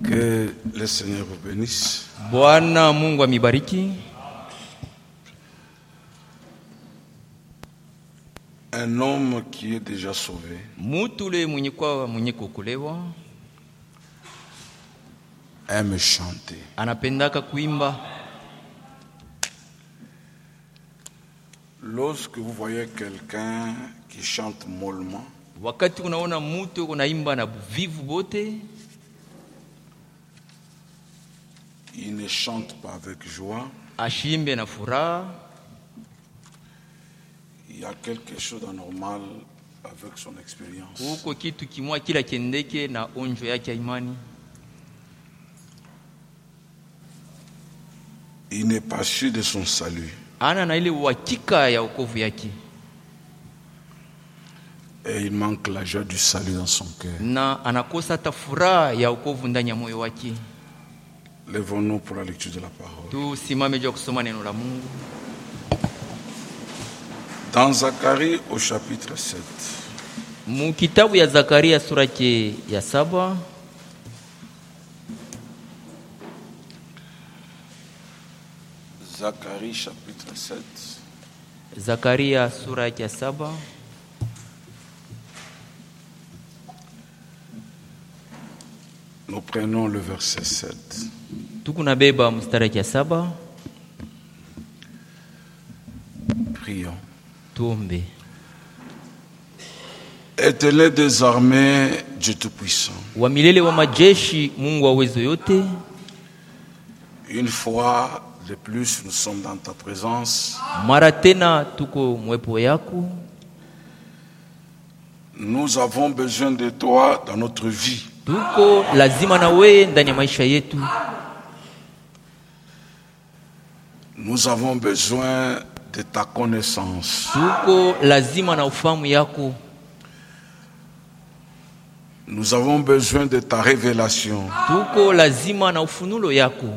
Que le Seigneur vous bénisse. Bwana Mungu amibariki. Un homme qui est déjà sauvé Mutule mwenye kuokolewa aime chanter. anapendaka kuimba. Lorsque vous voyez quelqu'un qui chante mollement, Wakati unaona mtu kunaimba na vivu bote, il ne chante pas avec joie, ashimbe na furaha, il y a quelque chose d'anormal avec son expérience. huko kitu kimwa kila kendeke na onjo yake ya imani. Il n'est pas sûr de son salut. Ana na ile uhakika ya wokovu yake, Et il manque la joie du salut dans son cœur. na anakosa hata furaha ya wokovu ndani ya moyo wake. Lèvons-nous pour la lecture de la parole. Tusimame juu ya kusoma neno la Mungu. Dans Zacharie au chapitre 7, Mu kitabu ya Zakaria sura yake ya 7, Zacharie chapitre 7, Zakaria sura yake ya 7, nous prenons le verset 7. tukunabeba mstari yake ya 7. Prions. Tuombe. Éternel des armées, Dieu Tout-Puissant, Wa milele wa majeshi, Mungu wa uwezo yote, une fois de plus, nous sommes dans ta présence. mara tena tuko mwepo yako. Nous avons besoin de toi dans notre vie. Tuko lazima na wewe ndani ya maisha yetu. Nous avons besoin de ta connaissance. Tuko lazima na ufahamu yako. Nous avons besoin de ta révélation. Tuko lazima na ufunulo yako.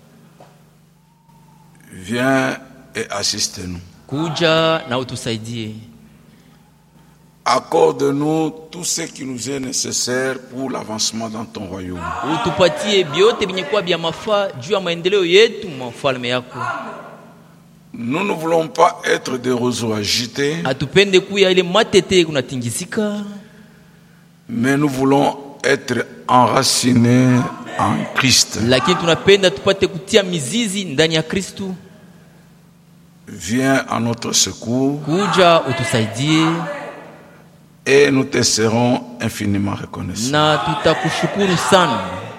Viens et assiste-nous. Kuja na utusaidie. Accorde-nous tout ce qui nous est nécessaire pour l'avancement dans ton royaume. Utupatie biote binye kwa bya mafaa juu ya maendeleo yetu mfalme yako. Nous ne voulons pas être des roseaux agités, Atupende kuya ile matete kunatingisika, mais nous voulons être enracinés en Christ. lakini tunapenda tupate kutia mizizi ndani ya Kristu. Viens à notre secours Kuja utusaidie et nous te serons infiniment reconnaissants. na tutakushukuru sana.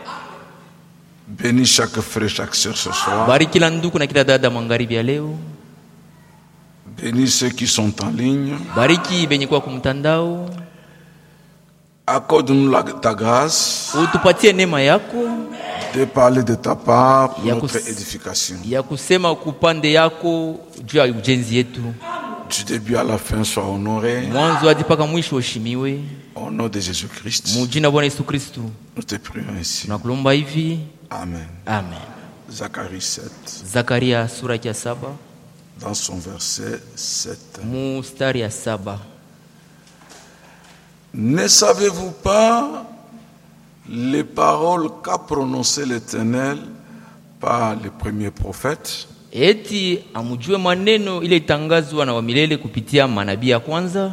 Bénis chaque frère, chaque sœur ce soir. Bariki kila ndugu na kila dada magharibi ya leo. Bénis ceux qui sont en ligne. Bariki benye kwa kumtandao. Accorde-nous ta grâce Utupatie neema yako de parler de ta part pour Ya notre kus- édification. ya kusema kupande yako juu ya ujenzi yetu, Du début à la fin, sois honoré. mwanzo hadi mpaka mwisho ushimiwe. Au nom de Jésus-Christ, Mujina Bwana Yesu Kristu nous te prions ainsi. tunakulomba hivi, Amen. amen. Zacharie 7, Zakaria sura ya 7 dans son verset 7. mustari ya 7. Ne savez-vous pas les paroles qu'a prononcées l'Éternel par les premiers prophètes? Eti amujue maneno ile itangazwa na wamilele kupitia manabii ya kwanza,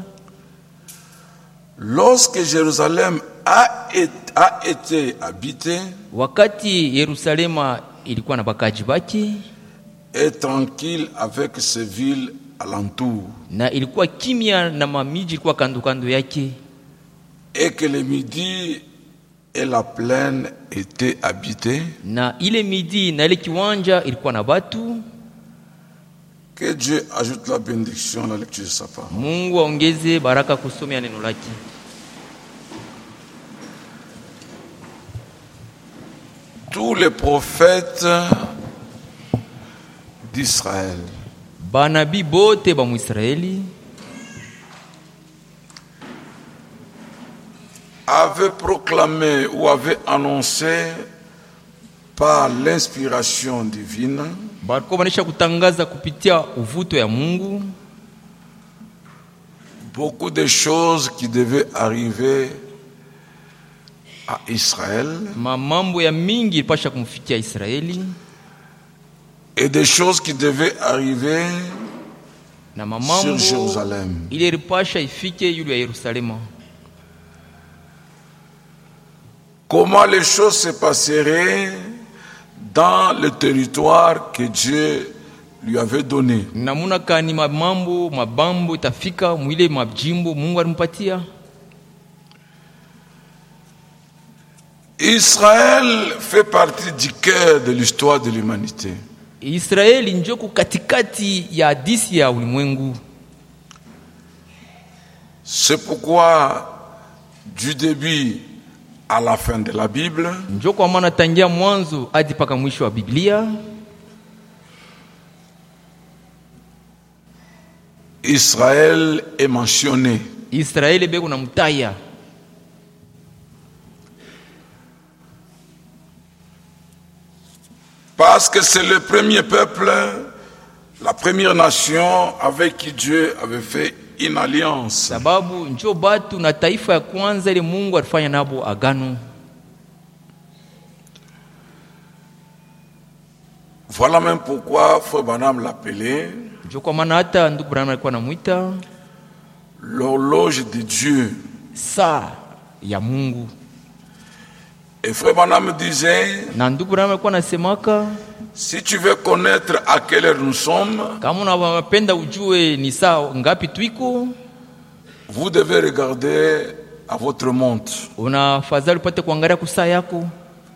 Lorsque Jérusalem a été habitée wakati Yerusalema ilikuwa na bakaji bake et tranquille avec ses villes alentours, na ilikuwa kimya na mamiji ilikuwa kando kando yake, et que le midi et la plaine étaient habités, na ile midi na ile kiwanja ilikuwa na batu. que Dieu ajoute la bénédiction à la lecture de sa parole. Mungu aongeze baraka kusomea neno lake. Tous les prophètes d'Israël Banabii bote ba Mwisraeli avaient proclamé ou avaient annoncé par l'inspiration divine balikuwa wanaisha kutangaza kupitia uvuto ya Mungu beaucoup de choses qui devaient arriver à Israël mambo ya mingi ilipasha kumfikia Israeli et des choses qui devaient arriver na sur mambo Jérusalem. ile ilipasha ifike yule ya Yerusalema. Comment les choses se passeraient dans le territoire que Dieu lui avait donné. Namuna kani mabambo itafika mwile majimbo Mungu alimpatia. Israël fait partie du cœur de l'histoire de l'humanité. Israeli njoko katikati ya hadithi ya ulimwengu. C'est pourquoi du début à la fin de la Bible, njoko maana tangia mwanzo hadi paka mwisho wa Biblia, Israël est mentionné. Israeli beko na mutaya. Parce que c'est le premier peuple, la première nation avec qui Dieu avait fait une alliance. Sababu njo batu na taifa ya kwanza ile Mungu alifanya nabo agano. Voilà même pourquoi Frère Branham l'appelait Njo kwa maana hata ndugu Branham alikuwa anamuita l'horloge de Dieu. saa ya Mungu. Et Frère Branham disait, Na ndugu Branham alikuwa anasemaka, si tu veux connaître à quelle heure nous sommes, kama unapenda ujue ni saa ngapi tuiko, vous devez regarder à votre montre. unafadhali upate kuangalia kusaa yako.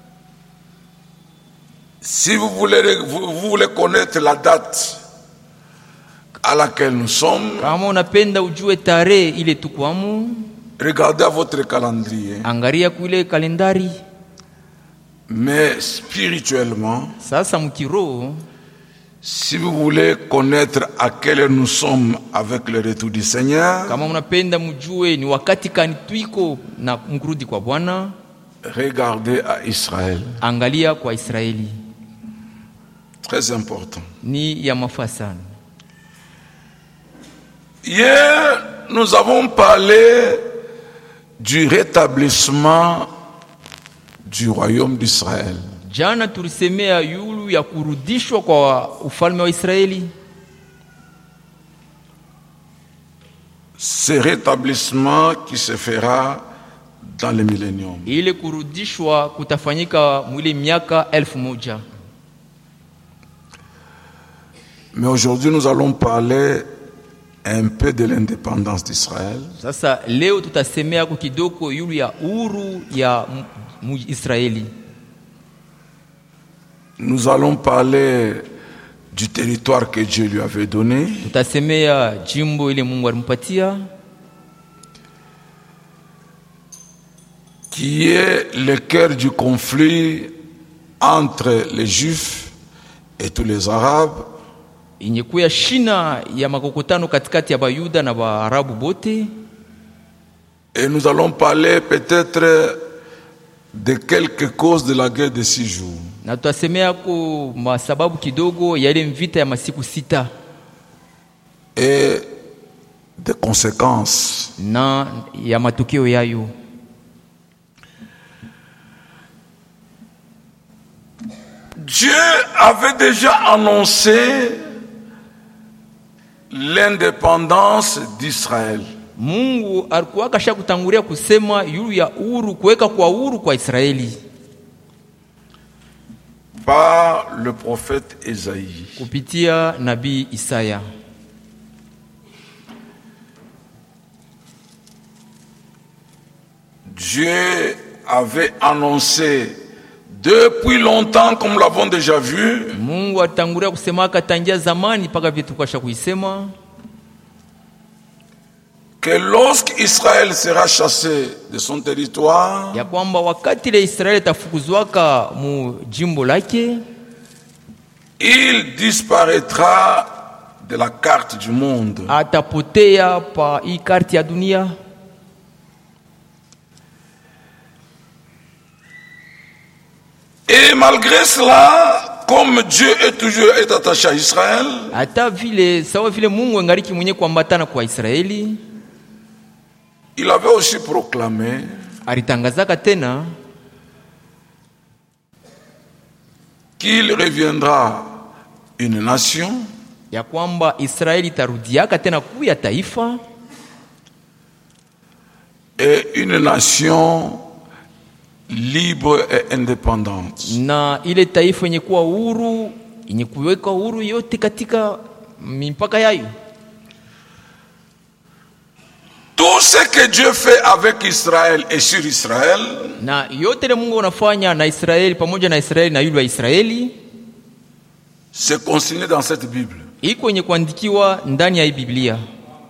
Si vous voulez connaître la date à laquelle nous sommes, Kama unapenda ujue tarehe ile tukwamo, regardez à votre calendrier. angalia kuile kalendari. Mais spirituellement, Sasa mkiroho, si vous voulez connaître à quelle heure nous sommes avec le retour du Seigneur, kama unapenda mjue ni wakati kani tuiko na mkurudi kwa Bwana, regardez à Israël. angalia kwa Israeli. Très important. Ni ya mafaa sana. Hier, nous avons parlé du rétablissement du royaume d'Israël. Jana tulisemea yulu ya kurudishwa kwa ufalme wa Israeli. Ce rétablissement qui se fera dans le millénium. Ile kurudishwa kutafanyika mwile miaka 1000. Mais aujourd'hui, nous allons parler un peu de l'indépendance d'Israël. Sasa leo tutasemea kwa kidogo yulu ya uhuru ya Israeli. Nous allons parler du territoire que Dieu lui avait donné. Tutasemea jimbo ile Mungu alimpatia, qui est le cœur du conflit entre les Juifs et tous les Arabes. inyekuya shina ya makokotano katikati ya Bayuda na Waarabu bote. Et nous allons parler peut-être de quelques causes de la guerre de 6 jours. Na tutasemea kwa masababu kidogo ya ile mvita ya masiku 6 et des conséquences. na ya matukio yayo. Dieu avait déjà annoncé l'indépendance d'Israël. Mungu alikuwa kasha kutangulia kusema yulu ya uhuru, kuweka kwa uhuru kwa Israeli Par le prophète Esaïe. kupitia nabii Isaya. Dieu avait annoncé depuis longtemps, comme nous l'avons déjà vu, Mungu alitangulia kusemaka tangia zamani paka vitu kasha kuisema que lorsqu'Israël sera chassé de son territoire, ya kwamba wakati ile Israeli tafukuzwaka mu jimbo lake, il disparaîtra de la carte du monde. atapotea pa hii karti ya dunia. Et malgré cela, comme Dieu est toujours attaché à Israël, Hata vile sawa vile Mungu angaliki mwenye kuambatana kwa Israeli, il avait aussi proclamé alitangazaka tena qu'il reviendra une nation, ya kwamba Israeli tarudiaka tena kuya taifa, et une nation libre et indépendante. na ile taifa yenye kuwa huru, yenye kuweka huru yote katika mipaka yayo. Tout ce que Dieu fait avec Israël et sur Israël, Na yote ile Mungu anafanya na Israeli pamoja na Israeli na yule wa Israeli, c'est consigné dans cette Bible. iko yenye kuandikiwa ndani ya hii Biblia.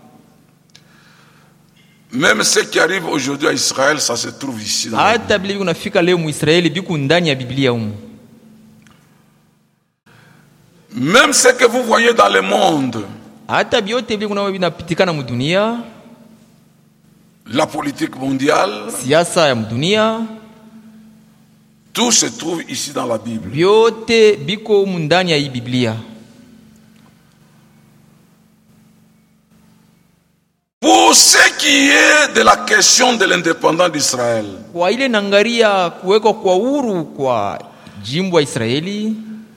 Même ce qui arrive aujourd'hui à Israël, ça se trouve ici dans la Bible. Hata Biblia unafika leo mu Israeli biku ndani ya Biblia humu. Même ce que vous voyez dans le monde, Hata biote Biblia kuna vinapitikana mu dunia, la politique mondiale, siasa ya dunia, tout se trouve ici dans la Bible. biote biko humu ndani ya hii Biblia. Pour ce qui est de la question de l'indépendance d'Israël, Kwa ile nangaria kuwekwa kwa huru kwa jimbo ya Israeli,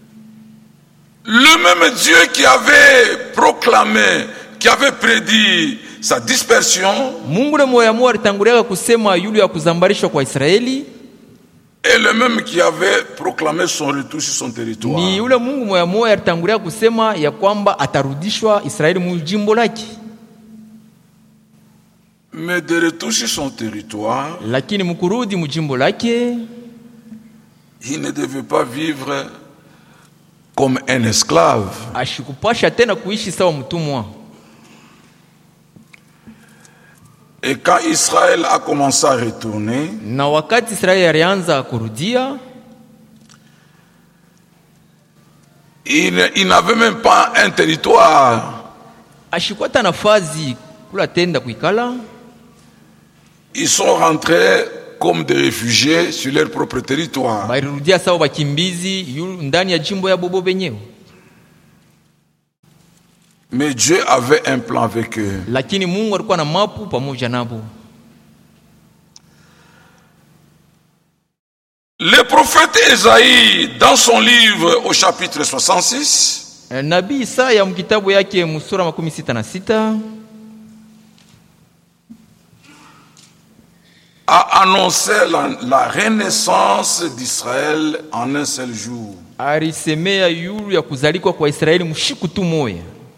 le même Dieu qui avait proclamé, qui avait prédit sa dispersion, Mungu na moyo moyo alitangulia kusema yule ya kuzambarishwa kwa Israeli, et le même qui avait proclamé son retour sur son territoire. ni yule Mungu moyo moyo alitangulia kusema ya kwamba atarudishwa Israeli mu jimbo lake. Mais de retour sur son territoire, Lakini mkurudi mu jimbo lake, il ne devait pas vivre comme un esclave. ashikupasha tena kuishi sawa mtumwa. Et quand Israël a commencé à retourner, Na wakati Israeli alianza kurudia, il n'avait même pas un territoire. ashikwata nafasi kula tenda kuikala, Ils sont rentrés comme des réfugiés sur leur propre territoire. balirudia sawa bakimbizi ndani ya jimbo ya bobo benyewe. Mais Dieu avait un plan avec eux. Lakini Mungu alikuwa na mapu pamoja nabo. Le prophète Esaïe, dans son livre au chapitre 66, Nabii Isaya mkitabu yake musura 66 a annoncé la renaissance d'Israël en un seul jour. alisemea yulu ya kuzalikwa kwa Israeli mshiku tu moya.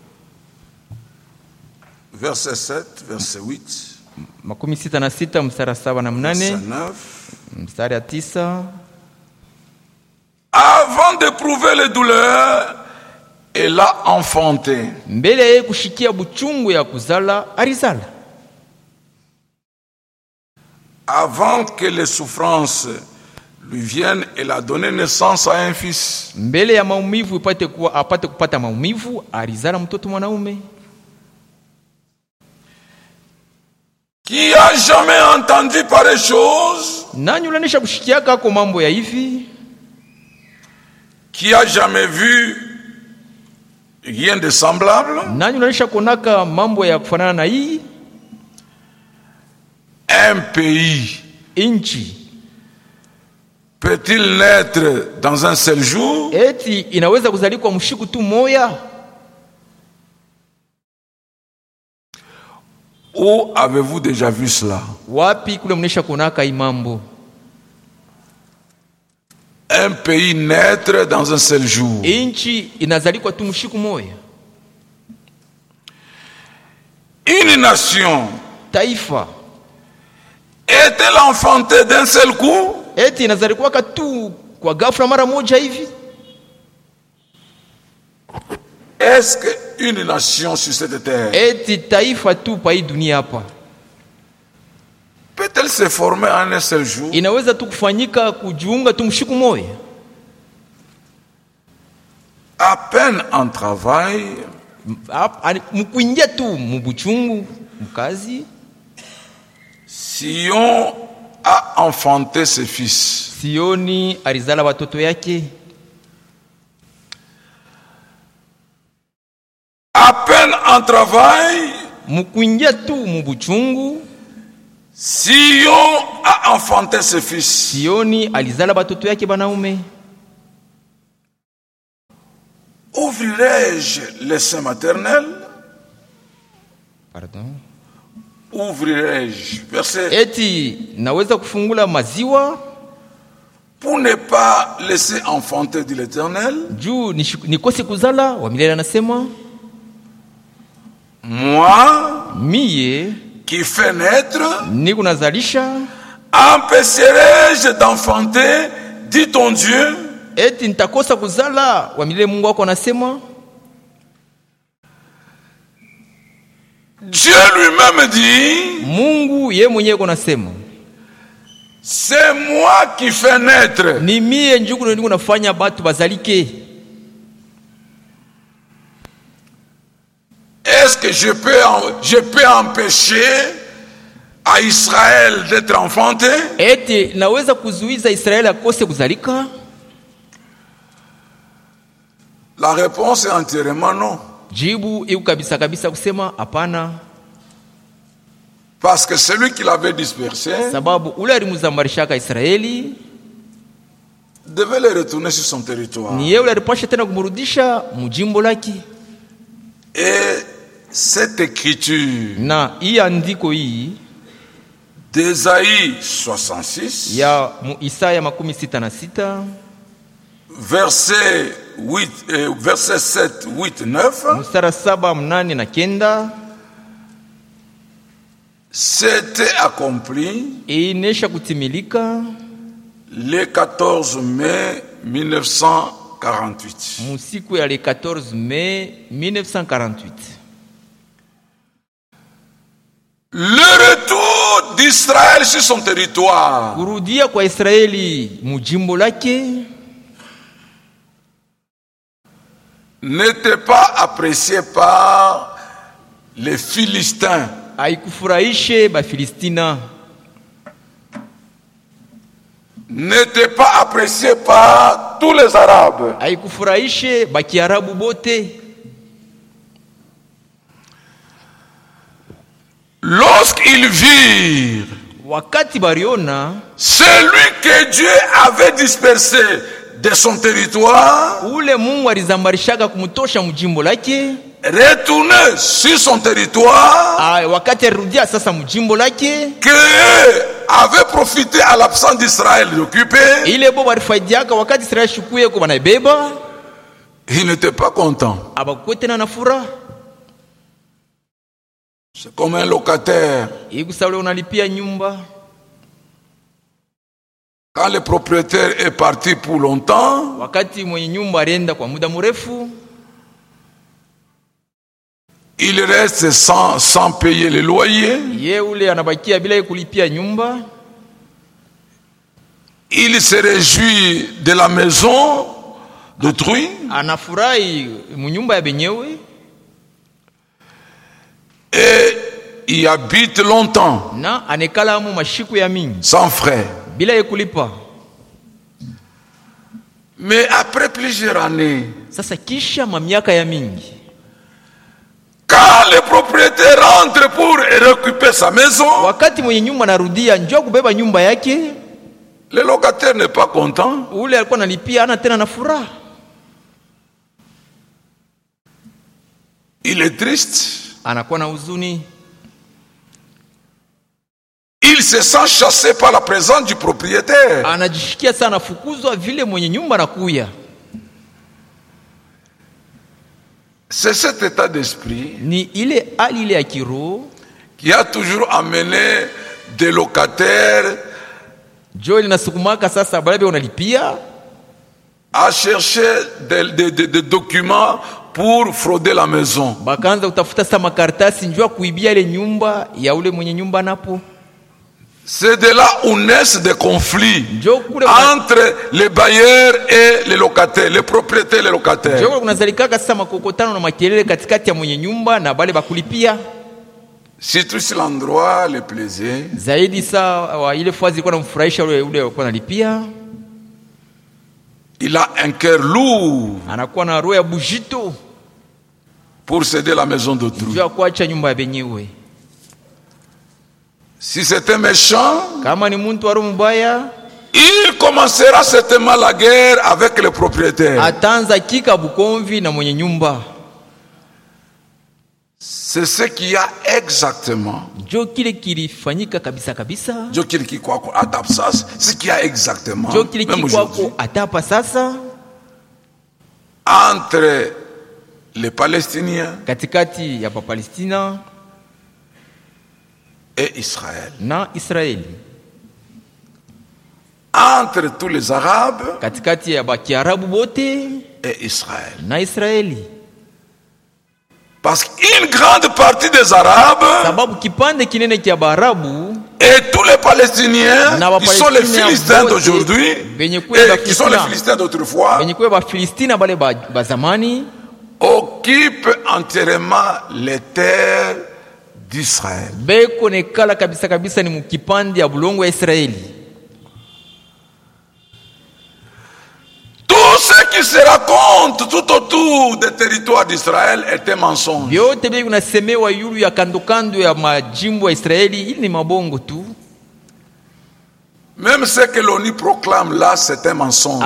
Verset 7, verset 8, 66 mstari 7 na 8, verset 9. mstari 9. Avant d'éprouver les douleurs, elle a enfanté. Mbele yeye kushikia buchungu ya kuzala alizala. Avant que les souffrances lui viennent, elle a donné naissance à un fils. Mbele ya maumivu apate kupata maumivu, alizala mtoto mwanaume. Qui a jamais entendu pareille chose? Nani ulanisha kushikiaka kwa mambo ya hivi? Qui a jamais vu rien de semblable? Nani ulanisha konaka mambo ya kufanana na hii? Un pays Inchi peut-il naître dans un seul jour? eti inaweza kuzalikwa mshiku tu moya? Où avez-vous déjà vu cela? Wapi kule mnesha konaka hii mambo? Un pays naître dans un seul jour. Inchi inazalikwa tu mshiku moya. Une nation Taifa est-elle enfantée d'un seul coup? eti inazalikwa tu kwa ghafla mara moja hivi? Est-ce qu'une nation sur cette terre Eti taifa tu pa hii dunia hapa peut-elle se former en un seul jour? inaweza tu kufanyika kujiunga tu mshiku moya? À peine en travail, Mkuingia tu mubuchungu mkazi. Sion a enfanté ses fils. Sioni alizala watoto yake. À peine en travail, Mkuingia tu mubuchungu. Sion a enfanté ses fils. Sioni alizala watoto yake banaume. ouvrirai-je les seins maternels? Pardon. Ouvrirai-je, verset, Eti naweza kufungula maziwa pour ne pas laisser enfanter, dit l'Éternel. juu nikose kuzala? Wa milele anasema, Moi, miye qui fais naître, niko nazalisha. empêcherai-je d'enfanter, dit ton Dieu? Eti nitakosa kuzala? Wa milele Mungu wako anasema. Dieu lui-même dit, Mungu ye mwenyewe ko nasema, c'est moi qui fais naître. ni mie njuku ndio nafanya batu bazalike. Est-ce que je peux empêcher à Israël d'être enfanté? Eti naweza kuzuiza Israeli akose kuzalika? La réponse est entièrement non. Jibu iko kabisa kabisa kusema hapana, Parce que celui qui l'avait dispersé sababu ule alimuzambarishaka Israeli devait les retourner sur son territoire. ni yeye ule alipasha tena kumrudisha mujimbo lake. Et cette écriture Na hii andiko hii d'Ésaïe 66, ya Isaya 66 verset 7, 8, 9, mstari 7, 8 na 9 s'était accompli inesha kutimilika le 14 mai 1948. musiku ya le 14 mai 1948. Le retour d'Israël sur son territoire Kurudia kwa Israeli mujimbo lake n'était pas apprécié par les Philistins. haikufurahishe Bafilistina, N'était pas apprécié par tous les Arabes. haikufurahishe Bakiarabu bote. Lorsqu'ils virent Wakati bariona celui que Dieu avait dispersé de son territoire ule Mungu alizambarishaka kumtosha mjimbo lake, retourner sur son territoire, wakati alirudia sasa mjimbo lake, que avait profité à l'absence d'Israël d'occuper, ile bo barifaidiaka wakati Israeli shukuye ko banaibeba, il n'était pas content. abakuwe tena na furaha. C'est comme un locataire. Ikusa ule unalipia nyumba, Quand le propriétaire est parti pour longtemps, wakati mwenye nyumba alienda kwa muda mrefu, il reste sans payer le loyer. ye ule anabakia bila kulipia nyumba. Il se réjouit de la maison d'autrui. Anafurahi munyumba ya benyewe Et il habite longtemps, na anekala mu mashiku ya mingi sans frais. bila kulipa. Mais après plusieurs années, Sasa kisha mamiaka ya mingi, quand le propriétaire rentre pour récupérer sa maison, wakati mwenye nyumba narudia njoo kubeba nyumba yake, le locataire n'est pas content. ule alikuwa analipia ana tena na furaha, Il est triste. anakuwa na huzuni. Il se sent chassé par la présence du propriétaire. Anajishikia sana fukuzwa vile mwenye nyumba nakuya. C'est cet état d'esprit Ni ile hali ile ya kiroho qui a toujours amené des locataires jo linasukumaka sasa balabe unalipia à chercher des documents pour frauder la maison. bakaanza utafuta sasa makaratasi njoo kuibia ile nyumba ya ule mwenye nyumba napo. C'est de là où naissent des conflits Njoo kule entre les bailleurs et les locataires, les propriétaires et les locataires. njoo kunazalikaka sasa makokotano na makelele katikati ya mwenye nyumba na bale bakulipia. Surtout si l'endroit le plaisait. Zaidi saa ile fazi ilikuwa namfurahisha ule alikuwa analipia, Il a un cœur lourd anakuwa na roho ya bujito pour céder la maison d'autrui. njoo kuacha nyumba ya benyewe. Si c'était méchant, Kama ni mtu wa roho mbaya, il commencera certainement la guerre avec le propriétaire. Atanza kika bukomvi na mwenye nyumba. C'est ce qu'il y a exactement. Jo kile kilifanyika kabisa kabisa. Jo kile kikwako adapte ça, ce qu'il y a exactement. Jo kile kikwako atapa sasa entre les Palestiniens katikati ya Palestina et Israël. Na Israeli. Entre tous les Arabes katikati ya Kiarabu bote et Israël. Na Israeli. Parce qu'une grande partie des Arabes sababu kipande kinene kia Baarabu et tous les Palestiniens qui sont les Philistins d'aujourd'hui et qui sont les Philistins d'autrefois occupent entièrement les terres d'Israël. Tout ce qui se raconte tout autour des territoires d'Israël est un mensonge. Même ce que l'ONU proclame là, c'est un mensonge.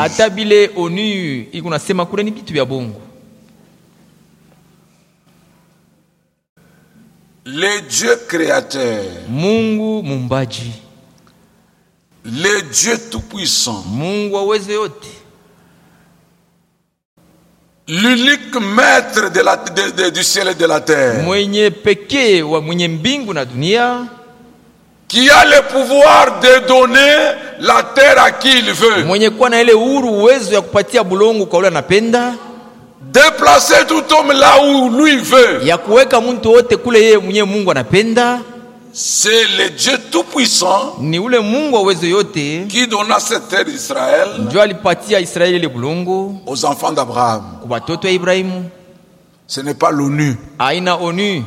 Le Dieu créateur, Mungu mumbaji, le Dieu tout-puissant, Mungu aweze yote, l'unique maître du ciel et de la terre, mwenye pekee wa mwenye mbingu na dunia, qui a le pouvoir de donner la terre à qui il veut, mwenye kuwa na ile uhuru uwezo ya kupatia bulongo kwa ule anapenda, déplacer tout homme là où lui veut, ya kuweka mtu wote kule yeye mwenye Mungu anapenda. C'est le Dieu tout-puissant ni ule Mungu uwezo yote qui donna cette terre d'Israël ndio alipatia Israeli ile bulongo aux enfants d'Abraham. Kwa watoto wa Ibrahimu. Ce n'est pas l'ONU. Haina ONU.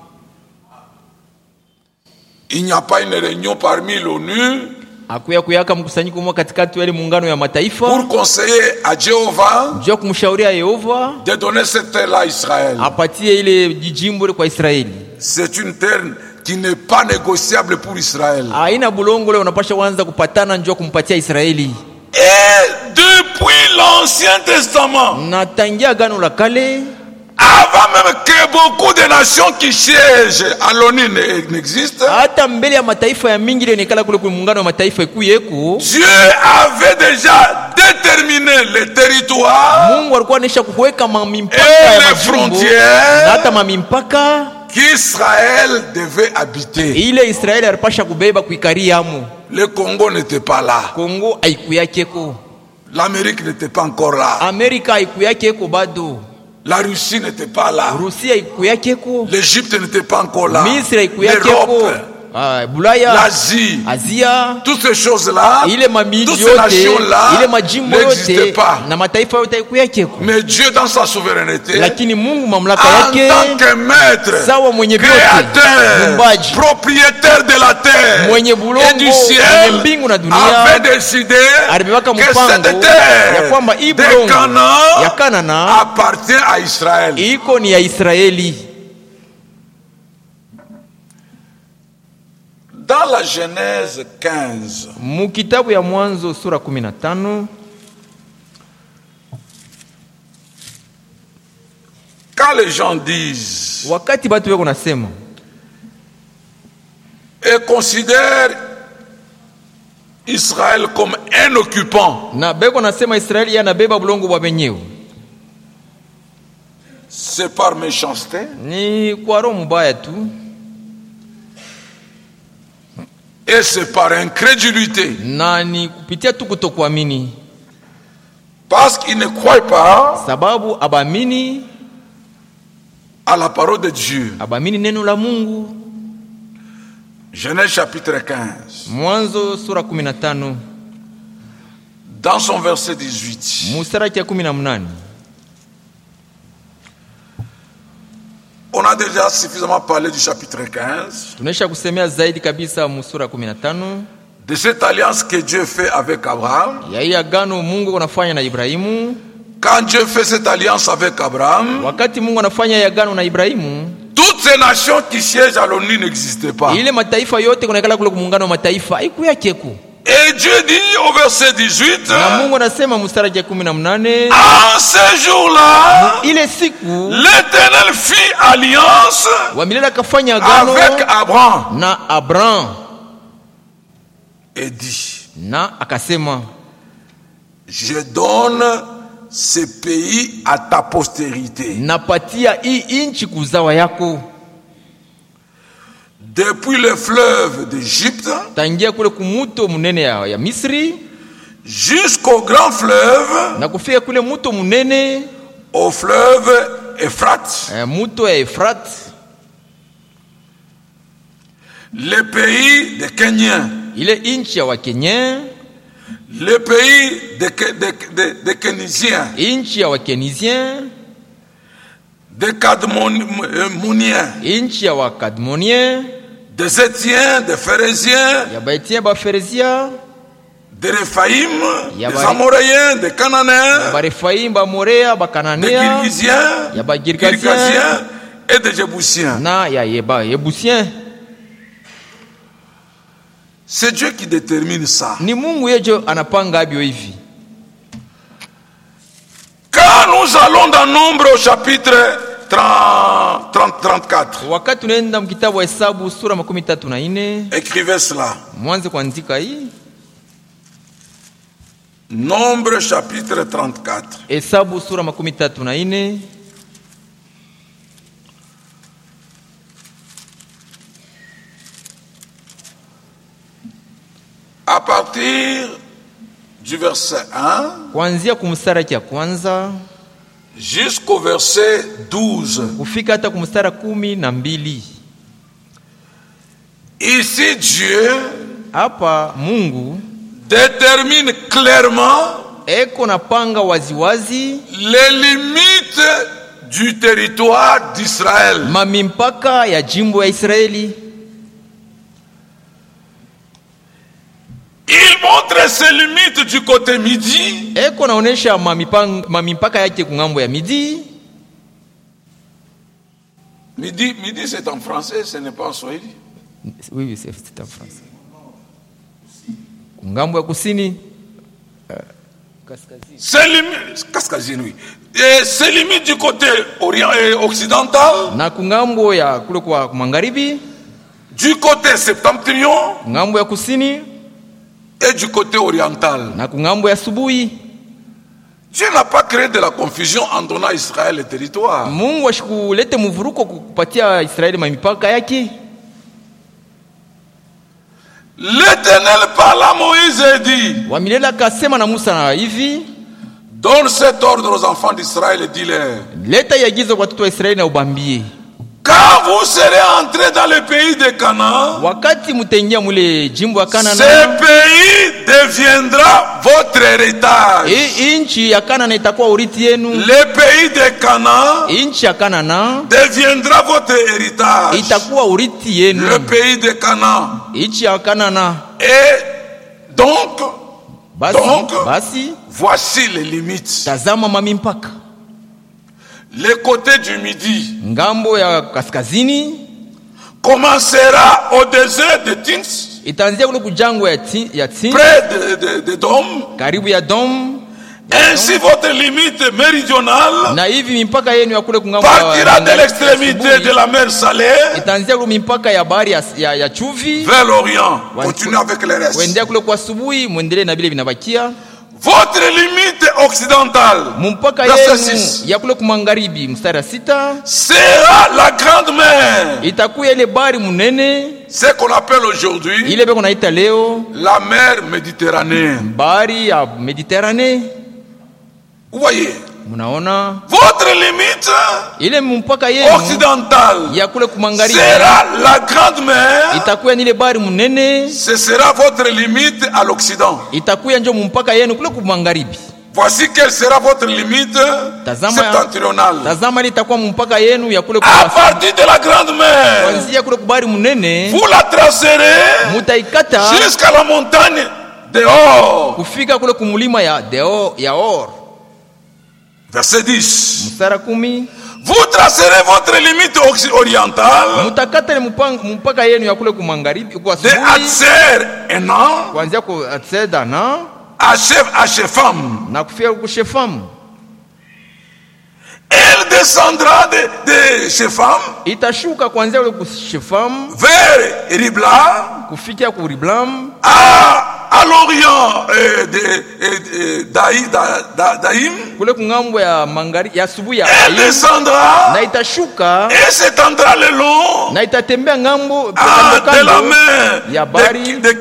Il n'y a pas une réunion parmi l'ONU akuya kuyaka mkusanyiko mwa katikati ya ile muungano ya mataifa pour conseiller à Jéhovah ndio kumshauria Yehova de donner cette terre là à Israël. Apatie ile jimbo kwa Israeli. C'est une terre qui n'est pas négociable pour Israël. Haina bulongo leo unapasha kuanza kupatana njoo kumpatia Israeli. Et depuis l'Ancien Testament, na tangia agano la kale, avant même que beaucoup de nations qui siègent à l'ONU n'existent, hata mbele ya mataifa ya mingi ile nekala kule muungano wa mataifa ikuyeko, Dieu avait déjà déterminé les territoires, Mungu alikuwa anesha kuweka mamimpaka et ya les frontières, na hata mamimpaka qu'Israël devait habiter. Ile Israeli alipasha kubeba kuikaria amo. Le Congo n'était pas là. Congo haikuyakeko. L'Amérique n'était pas encore là. Amerika haikuyakeko bado. La Russie n'était pas là. Russie haikuyakeko. L'Égypte n'était pas encore là. Misri haikuyakeko. L'Europe, Bulaya, l'Asie, Asia, toutes ces choses-là, toutes ces nations-là n'existaient pas. Mais Dieu dans sa souveraineté, en tant que maître, créateur, propriétaire de la terre et du ciel, avait décidé que cette terre de Canaan appartient à Israël. Dans la Genèse 15, mukitabu ya Mwanzo sura 15, quand les gens disent wakati batu weko nasema et considèrent Israël comme un occupant, na beko nasema Israeli yanabeba bulongo bwa benyewe, c'est par méchanceté, ni kwa roho mbaya tu, et c'est par incrédulité, nani kupitia tu kutokuamini, parce qu'ils ne croient pas sababu abamini à la parole de Dieu. Abamini neno la Mungu. Genèse chapitre 15, Mwanzo sura 15, dans son verset 18, mstari wa 18. on a déjà suffisamment parlé du chapitre 15, tunaisha kusemea zaidi kabisa sura 15 de cette alliance que Dieu fait avec Abraham. ya hii agano Mungu anafanya na Ibrahimu. Quand Dieu fait cette alliance avec Abraham, wakati Mungu anafanya agano na Ibrahimu, toutes ces nations qui siègent à l'ONU n'existaient pas. ile mataifa yote kunaikala kule muungano wa mataifa haikuyakeko. Et Dieu dit au verset 18, na Mungu anasema mstari wa 18, en ce jour-là, ile siku l'Éternel fit alliance wa milele akafanya agano avec Abraham na Abraham, et dit, na akasema, je donne ce pays à ta postérité. napatia hii nchi kuzawa yako. Depuis le fleuve d'Égypte, tangia kule kumuto munene ya Misri, jusqu'au grand fleuve, na kufika kule muto munene, au fleuve Euphrates, muto ya Efrat, le pays des Kenyans, ile nchi ya Wakenya, le pays des Kénisiens, nchi ya Wakenizien, des Cadmoniens, nchi ya Wakadmoniens, des Étiens, des Phérésiens, ya Baetien ba Phérésia, des Réphaïm, ya des Amoréens, des Cananéens, ba Réphaïm ba Moréa ba des Cananéens, Girgasiens, ya ba Girgasiens et des Jébusiens. na ya Yebusien. C'est Dieu qui détermine ça. Ni Mungu yejo anapanga abyo hivi. Quand nous allons dans Nombre au chapitre 34, wakati tunaenda mkitabu wa Hesabu sura 34, écrivez cela. mwanze kuandika hii. Nombre chapitre 34. Hesabu sura 34, à partir du verset 1 kuanzia kumstari ya kwanza jusqu'au verset 12. kufika hata kumstari 12. Ici Dieu hapa Mungu détermine clairement eko napanga waziwazi les limites du territoire d'Israël. mamimpaka ya jimbo ya Israeli. Il montre ses limites du côté midi. Eko naonesha mamimpaka yake kungambo ya midi. Midi c'est en français, ce n'est pas en swahili. Oui, c'est en français. Kungambo ya kusini, kaskazini. C'est limite, kaskazini, oui. Et c'est limite du côté occidental. Na kungambo ya kule kwa magharibi. Du côté septentrion. Ngambo ya kusini. Et du côté oriental. Na kungambo ya subuhi. Dieu n'a pas créé de la confusion en donnant à Israël le territoire. Mungu ashikulete muvuruko kupatia Israeli mamipaka yake. L'Éternel parla à Moïse et dit, wa milele akasema na Musa na hivi, donne cet ordre aux enfants d'Israël et dis-leur, leta yagizo kwa watoto wa Israeli na ubambie, quand vous serez entrés dans le pays de Canaan, wakati mutaingia mule jimbo ya Kanana, ce pays deviendra votre héritage. Inchi ya Kanana itakuwa urithi yenu. Le pays de Canaan, inchi ya Kanana deviendra votre héritage. Itakuwa urithi yenu. Le pays de Canaan. Inchi ya Kanana. Et donc, basi voici les limites. Tazama mamimpaka. Le côté du midi, ngambo ya kaskazini, commencera au désert de Tins, itaanzia kule kujango ya Tins, près de Dom, karibu ya Dom. Ainsi votre limite méridionale na hivi mipaka yenu ya kule kungambo partira de l'extrémité de la mer Salée, itaanzia kule mipaka ya bahari ya Chuvi vers l'Orient. Continue avec le reste. Wendea kule kwa asubuhi, muendelee na vile vinabakia. Votre limite occidentale, mpaka yenu ya kule kumangaribi, mstari 6, sera la grande mer. Itakuwa ile bahari munene, ce qu'on appelle aujourd'hui ile beko naita leo la mer Méditerranée. Bahari ya Méditerranée. Vous voyez? Munaona? Votre limite ile mpaka yenu occidentale ya kule kumangaribi sera la grande mer. Itakuwa ni ile bahari munene. Ce sera votre limite à l'Occident. Itakuwa ndio mpaka yenu kule kumangaribi. Voici quelle sera votre limite septentrionale. Tazama ile itakuwa mpaka yenu ya kule à partir de la grande mer. Kuanzia kule bahari munene, vous la tracerez mutaikata jusqu'à la montagne de Or. Kufika kule kumulima ya Or. Verset 10. Mstari 10. Vous tracerez votre limite orientale mutakata mpaka yenu ya kule kumangaribi kwa de Hatzer Enan kuanzia ku Hatzer Dana à Shepham na kufika ku Shepham. Elle descendra de Shepham itashuka kuanzia ku Shepham vers Ribla kufikia ku Riblam à l'orient d'Aïm. Kule kungambo ya mangari ya subu ya Elle descendra na itashuka et s'étendra le long na itatembea ngambo de la mer ya bari de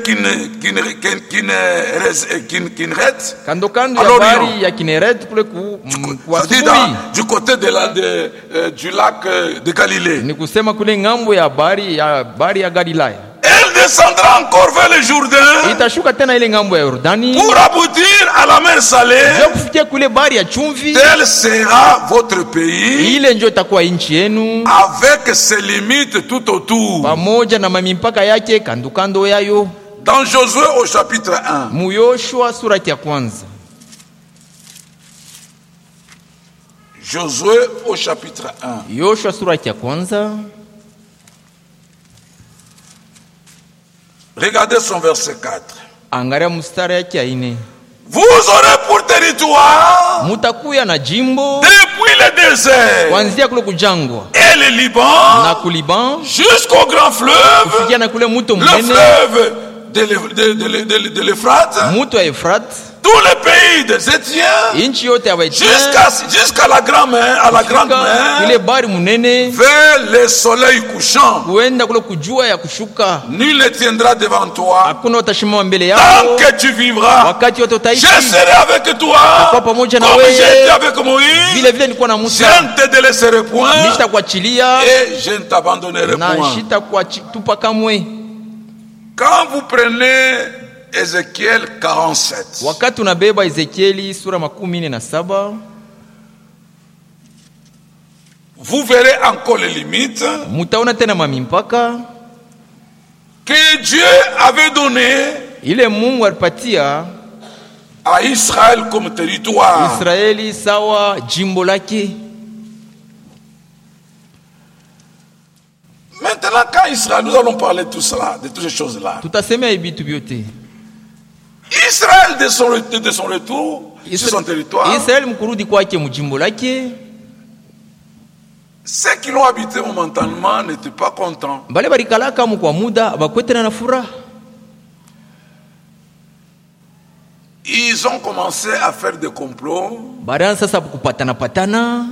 Kinneret kando kando ya bari ya Kinneret kule du côté du lac de Galilée. Ni kusema kule ngambo ya bari ya Galilaya. Elle descendra encore vers le Jourdain itashuka tena ile ngambo ya Yordani pour aboutir à la mer Salée. Kufikia kule bari ya chumvi. Tel sera votre pays ile ndio itakuwa nchi yenu avec ses limites tout autour, pamoja na mipaka yake kando kando yayo. Dans Josué au chapitre 1. Mu Yoshua sura ya kwanza. Josué au chapitre 1. Yoshua sura ya kwanza. Regardez son verset 4. Angalia mstari yake ya 4. Vous aurez pour territoire mutakuya na jimbo depuis le désert kuanzia kule kujangwa et le Liban na kuliban jusqu'au grand fleuve, kufikia na kule mto le mnene fleuve de l'Euphrate, mto wa Efrat, tout le pays des Étiens, inchi yote ya Waetia jusqu'à la grande mer, ile bari munene vers le soleil couchant. kuenda kule kujua ya kushuka. Nul ne tiendra devant toi Hakuna utashimama mbele tant yako que tu vivras. wakati wote Je utaishi. serai avec toi Kwa pamoja na comme j'ai été wewe avec Moïse. vile vile nilikuwa na Je Musa. ne te délaisserai point Nitakuachilia et je ne t'abandonnerai na point. sitakutupa kamwe. Quand vous prenez Ézéchiel 47, Wakati unabeba Ezekieli sura 47, vous verrez encore les limites mutaona tena mamimpaka que Dieu avait donné ile Mungu alipatia à Israël comme territoire. Israeli sawa jimbo lake. Maintenant, quand Israël, nous allons parler de tout cela, de toutes ces choses-là. Tutasemea ibitu byote. Israël, de son retour sur son territoire, Israeli mkurudi kwake mjimbo lake, ceux qui l'ont habité momentanément n'étaient pas contents. bale balikalaka mu kwa muda bakwetena na furaha. Ils ont commencé à faire des complots Baran sasa kupatana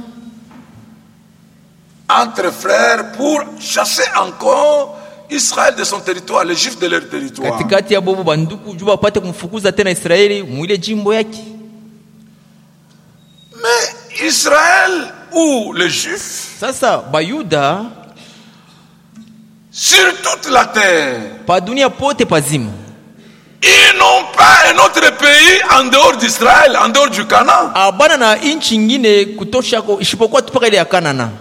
entre frères pour chasser encore Israël de son territoire, les Juifs de leur territoire. katikati ya bobo banduku juba apate kumfukuza tena Israeli mwile jimbo yake. Mais Israël ou les Juifs, Sasa bayuda sur toute la terre, pa dunia pote pazima ils n'ont pas un autre pays en dehors d'Israël, en dehors du Canaan. abana na inchi nyingine kutosha ko isipokuwa tupaka ile ya Kanana.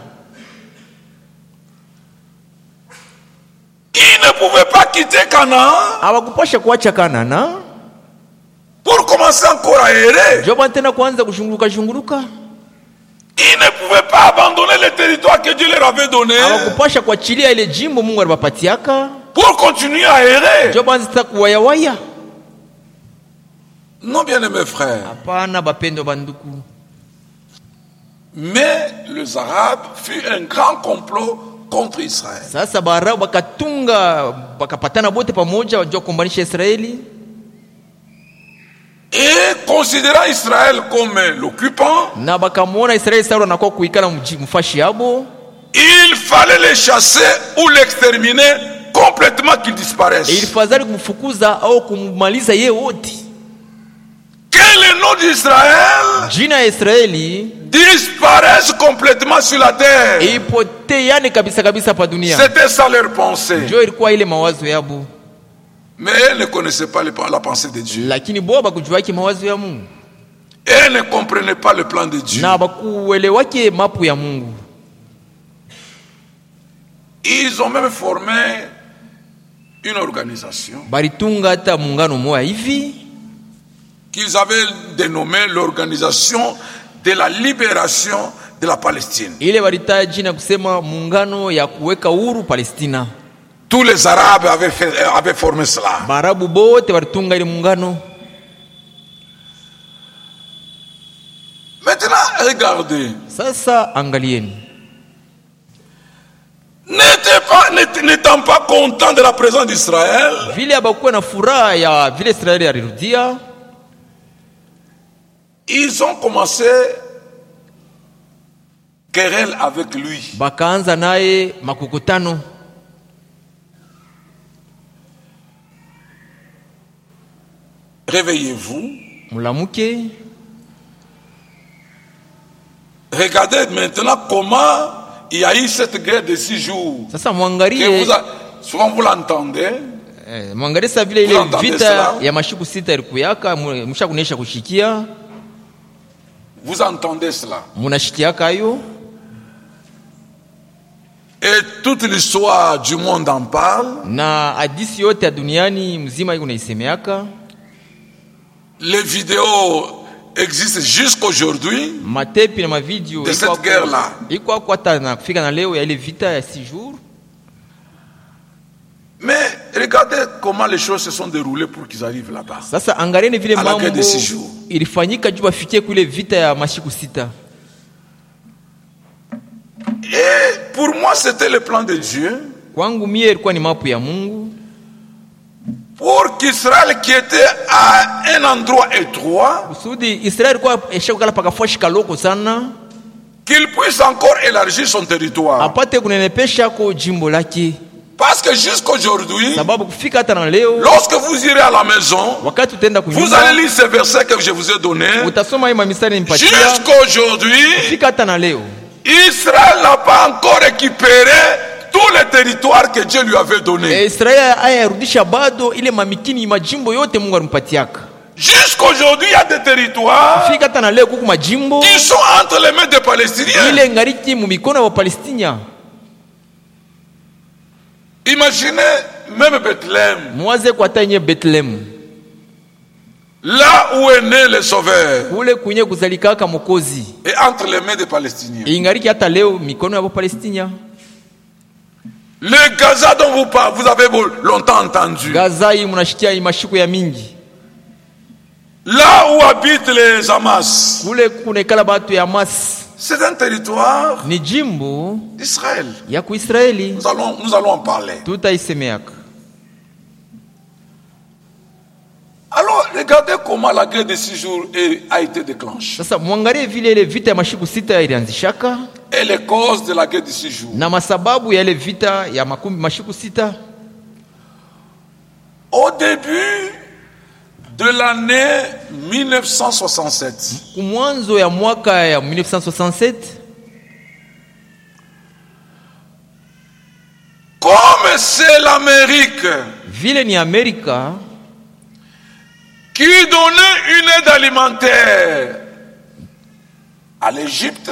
Ils ne pouvaient pas quitter Canaan Hawakupasha kuacha Kanana pour commencer encore à errer. joba tena kuanza kushunguruka. Ils ne pouvaient pas abandonner le territoire que Dieu leur avait donné Hawakupasha kuachilia ile jimbo Mungu alibapatiaka pour continuer à errer. joba anza kuwayawaya. Non, bien-aimés frères. Hapana bapendo banduku. Mais les Arabes firent un grand complot contre Israël. Sasa Baarabu bakatunga bakapatana bote pamoja wajua kumbanisha Israeli. Et considérant Israël comme l'occupant, Na bakamwona Israeli sawa na kwa kuikala mfashi yabo. il fallait les chasser ou l'exterminer complètement, qu'ils disparaissent. Ilifadhali kumfukuza au kummaliza yeye wote. Que le nom d'Israël Jina ya Israeli disparaisse complètement sur la terre. ipote yani kabisa kabisa pa dunia. C'était ça leur pensée. Ndio ilikuwa ile mawazo yabo. Mais elles ne connaissaient pas la pensée de Dieu. Lakini bo bakujua mawazo ya Mungu. Elles ne comprenaient pas le plan de Dieu. Na bakuelewake mapu ya Mungu. Ils ont même formé une organisation Balitunga hata muungano moja hivi qu'ils avaient dénommé l'organisation de la libération de la Palestine. Ile walitaja jina kusema muungano ya kuweka huru Palestina. Tous les Arabes avaient formé cela. Barabu bote walitunga ile muungano. Maintenant, regardez. Sasa angalieni. N'étant pas content de la présence d'Israël, vile abakuwa na furaha ya vile Israeli alirudia, ils ont commencé querelle avec lui. Bakaanza naye makukutano. Réveillez-vous. Mulamuke. Regardez maintenant comment il y a eu cette guerre de 6 jours. Sasa mwangalie. Souvent vous l'entendez. Mwangalie sa vile ile vita ya mashiku sita ilikuyaka, mshakunesha kushikia. Vous entendez cela. Munashikiaka hayo. Et toute l'histoire du monde en parle. Na hadisi yote ya duniani mzima iko naisemeaka. Les vidéos existent jusqu'aujourd'hui matepi na mavideo de cette guerre-là. Iko kwa tana kufika na leo ya ile vita ya 6 jours. Mais regardez comment les choses se sont déroulées pour qu'ils arrivent là-bas. Sasa angalieni vile mambo ilifanyika juu bafikie kule vita ya mashiku sita. Et pour moi c'était le plan de Dieu. Kwangu mie ilikuwa ni mapu ya Mungu. Pour qu'Israël qui était à un endroit étroit, qu'il puisse encore élargir son territoire. Parce que jusqu'aujourd'hui, lorsque vous irez à la maison, vous allez lire ce verset que je vous ai donné. Jusqu'aujourd'hui, Israël n'a pas encore récupéré tous les territoires que Dieu lui avait donnés. Jusqu'aujourd'hui, il y a des territoires qui sont entre les mains des Palestiniens. Imaginez même Bethléem. Là où est né le Sauveur. Et entre les mains des Palestiniens. Le Gaza dont vous avez longtemps entendu. Là où habitent les Hamas. C'est un territoire d'Israël. Nous allons en parler. Alors, regardez comment la guerre de 6 jours a été déclenchée. Et les causes de la guerre de 6 jours. Au début de l'année 1967, comme c'est l'Amérique qui donnait une aide alimentaire à l'Égypte,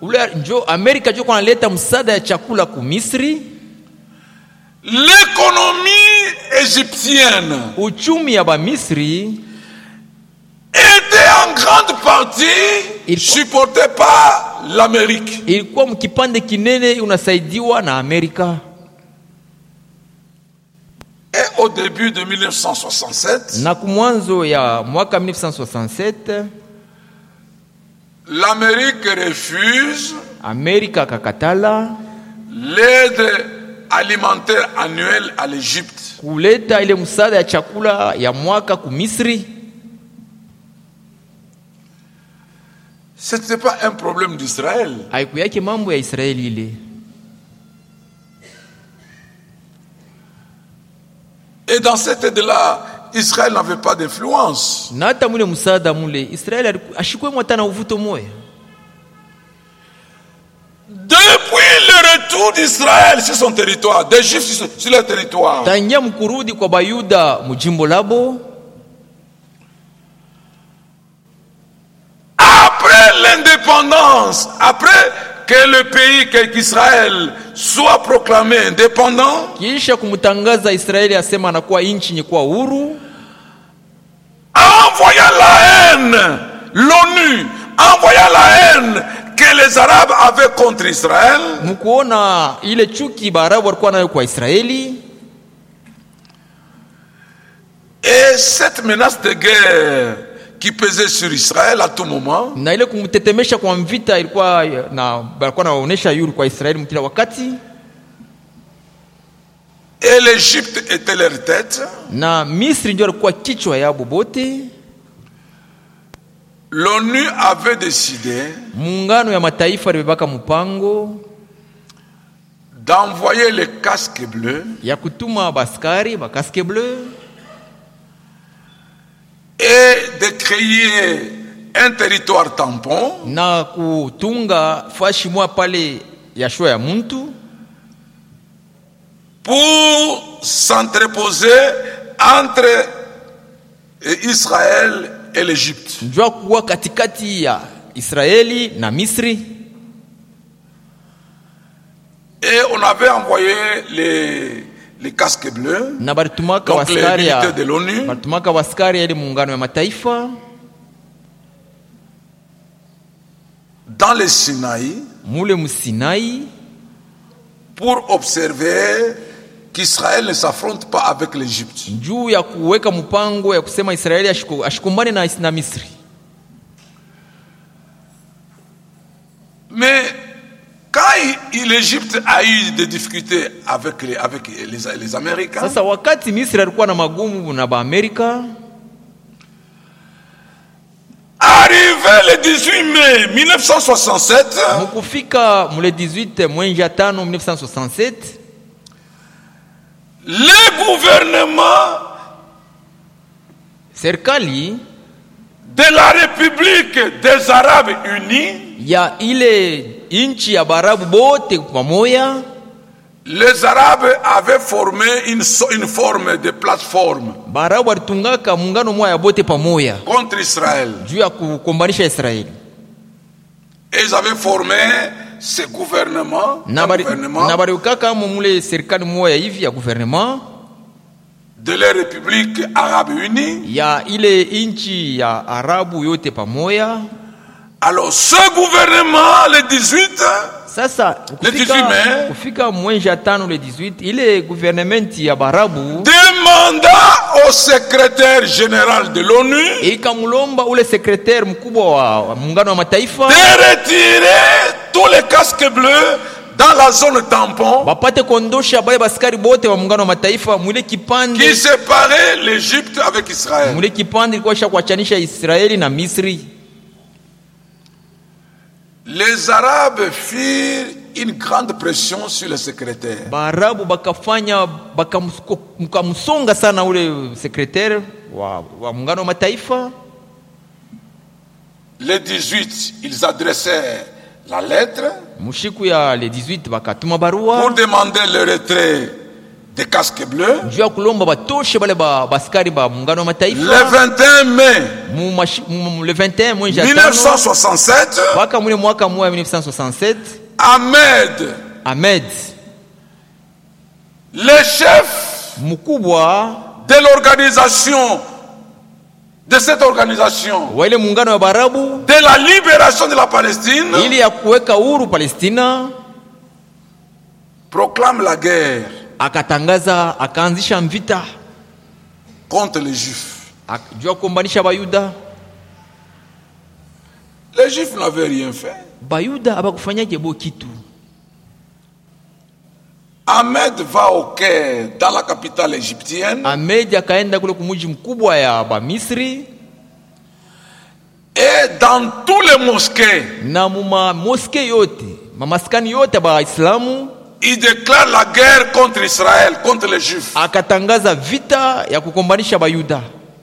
l'économie égyptienne était en grande partie supportée par l'Amérique. Et au début de 1967, l'Amérique refuse l'aide alimentaire annuelle à l'Égypte. Ce n'était pas un problème d'Israël. Et dans cette aide-là, Israël n'avait pas d'influence. Depuis le retour d'Israël sur son territoire, des Juifs sur leur territoire, après l'indépendance, après que le pays, qu'Israël soit proclamé indépendant, envoyant la haine, l'ONU envoyant la haine que les Arabes avaient contre Israël, mkuona ile chuki Baarabu walikuwa nayo kwa Israeli, et cette menace de guerre qui pesait sur Israël à tout moment, na ile kumtetemesha kwa vita ilikuwa naonesha yule kwa Israeli kila wakati, et l'Égypte était leur tête, na Misri ndio alikuwa kichwa yao bote. L'ONU avait décidé muungano ya mataifa libebaka mpango d'envoyer les casques bleus, ya kutuma baskari ba casque bleu, et de créer un territoire tampon, na kutunga fashi mwa pale ya shua ya muntu, pour s'entreposer entre Israël et l'Égypte. Njua kuwa katikati ya Israeli na Misri. Et on avait envoyé les casques bleus, donc les militaires de l'ONU, balitumaka waskari ya muungano ya mataifa dans le Sinaï, mule musinaï, pour observer qu'Israël ne s'affronte pas avec l'Égypte. Juu ya kuweka mpango ya kusema Israeli ashikumbane na Misri. Mais quand l'Égypte a eu des difficultés avec les Américains, sasa wakati Misri alikuwa na magumu na Amerika, arrivé le 18 mai 1967, mukufika le 18 mwezi wa 5 1967, le gouvernement serikali de la République des Arabes Unis, ya ile inchi ya Baarabu bote pamoja, les Arabes avaient formé une forme de plateforme Baarabu walitungaka muungano mwa ya bote pamoja contre Israël. Juu ya kukombanisha Israeli. Et ils avaient formé ce gouvernement, na bariukaka mule serikali moja hivi ya gouvernement de la République Arabe Unie, ya ile inchi ya Arabu yote pamoja. Alors ce gouvernement le 18 sasa kufika mwezi wa 5 le 18, ile gouvernement ya Baarabu demanda au secrétaire général de l'ONU, ikamulomba ule secrétaire mkubwa wa muungano wa mataifa de retirer tous les casques bleus dans la zone tampon, bapate kondosha bale baskari bote wa muungano wa mataifa mwile kipande qui séparait l'Égypte avec Israël. Mwile kipande ilikuwa kuachanisha Israeli na Misri. Les Arabes firent une grande pression sur le secrétaire. Baarabu bakafanya bakamsonga sana ule secrétaire wa muungano wa mataifa. Le 18, ils adressaient la lettre mushiku ya le 18 bakatuma barua pour demander le retrait des casques bleus. Jua kulomba batoshe bale baskari ba muungano wa mataifa. Le 21 mai le 21 mwezi wa 1967, waka mule mwaka mwa 1967, Ahmed, le chef mkubwa de l'organisation, de cette organisation wale muungano wa Baarabu de la libération de la Palestine, ili ya kuweka huru Palestina, proclame la guerre, akatangaza akaanzisha vita contre les Juifs. Jua kumbanisha Bayuda. Les Juifs n'avaient rien fait. Bayuda abakufanya kibo kitu. Ahmed va au Caire, dans la capitale égyptienne. Ahmed akaenda kule kumuji mkubwa ya ba Misri. Et dans tous les mosquées, na muma mosquée yote, mamaskani yote ba Islamu, il déclare la guerre contre Israël, contre les Juifs. Akatangaza vita ya kukombanisha Bayuda.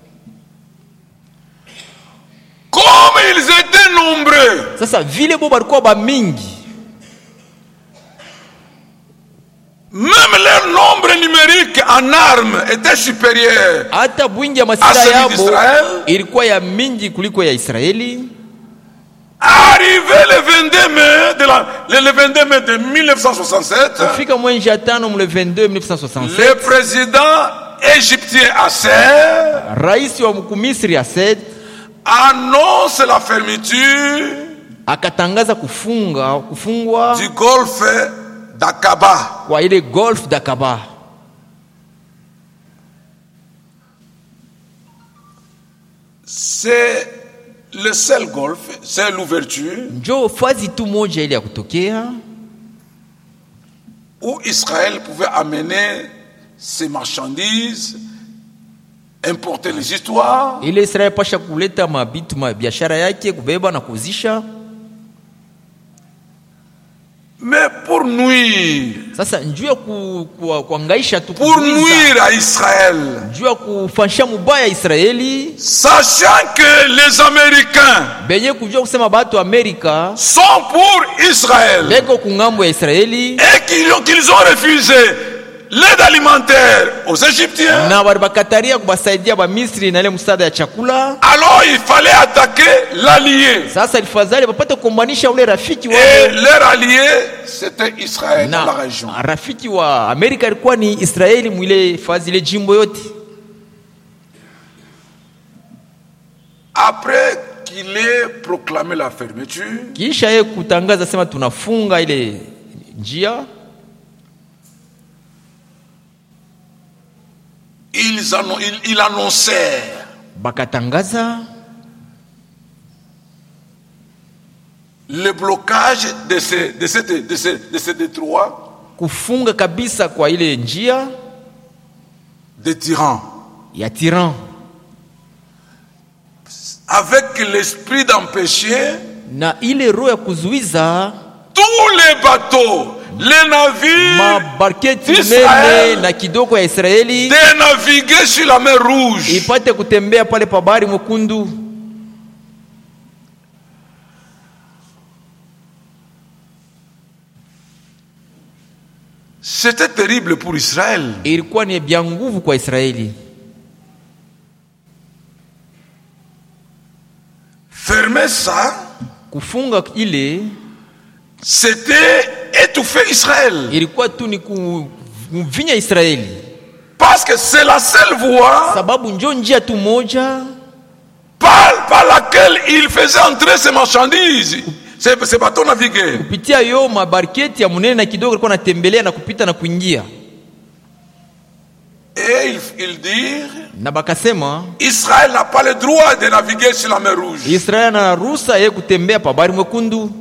Comme ils étaient nombreux, sasa vile bo balikuwa ba mingi, même leur nombre numérique en armes était supérieur hata bwingi ya masira yabo ilikuwa ya mingi kuliko ya Israeli. Arrivé le 22 mai de 1967, kufika mwezi wa 5 le 22 1967, le président égyptien Hasser, rais wa Misri Hasser, annonce la fermeture akatangaza kufungwa du golfe d'Aqaba. Kwa ile golfe d'Aqaba. C'est le seul golfe, c'est l'ouverture. Njo fazi tu moja ile ya kutokea où Israël pouvait amener ses marchandises, importer les histoires. Ile Israeli pasha kuleta mabitu biashara yake kubeba na kuzisha. Mais pour nuire, sasa njoo ya kuangaisha tu, pour nuire à Israël, njoo ya kufanyisha mubaya Israeli, sachant que les Américains benye kujua kusema batu Amerika sont pour Israël, beko kungambo ya Israeli, et qu'ils ont refusé l'aide alimentaire aux Égyptiens. Na bakataria kubasaidia ba Misri na ile msaada ya chakula. Alors il fallait attaquer l'allié. Sasa ilifadhali bapate kumbanisha ule rafiki wao. Et leur allié c'était Israël dans la région. Rafiki wa Amerika ilikuwa ni Israeli mwile fazile jimbo yote. Après qu'il ait proclamé la fermeture, kisha yeye kutangaza sema tunafunga ile njia, il annonçait bakatangaza le blocage de ce détroit, kufunga kabisa kwa ile njia de tyran, ya tyran, avec l'esprit d'empêcher na ile roho ya kuzuiza tous les bateaux, les navires d'Israël na kidogo ya Israeli de naviguer sur la mer Rouge, ipate kutembea pale pa bahari mwekundu. C'était terrible pour Israël. Ilikuwa ni bya nguvu kwa Israeli. Fermer ça, kufunga ile, c'était étouffer Israël. Ilikuwa tu ni kuvinya Israeli. Parce que c'est la seule voie, sababu njo njia tu moja par laquelle il faisait entrer ses marchandises, ces bateaux navigués. Kupitia yo mabarketi ya munene na kidogo alikuwa anatembelea na kupita na kuingia. Et ils dirent, na bakasema Israël n'a pas le droit de naviguer sur la mer Rouge. Israël ana ruhusa yeye kutembea pa bahari mwekundu.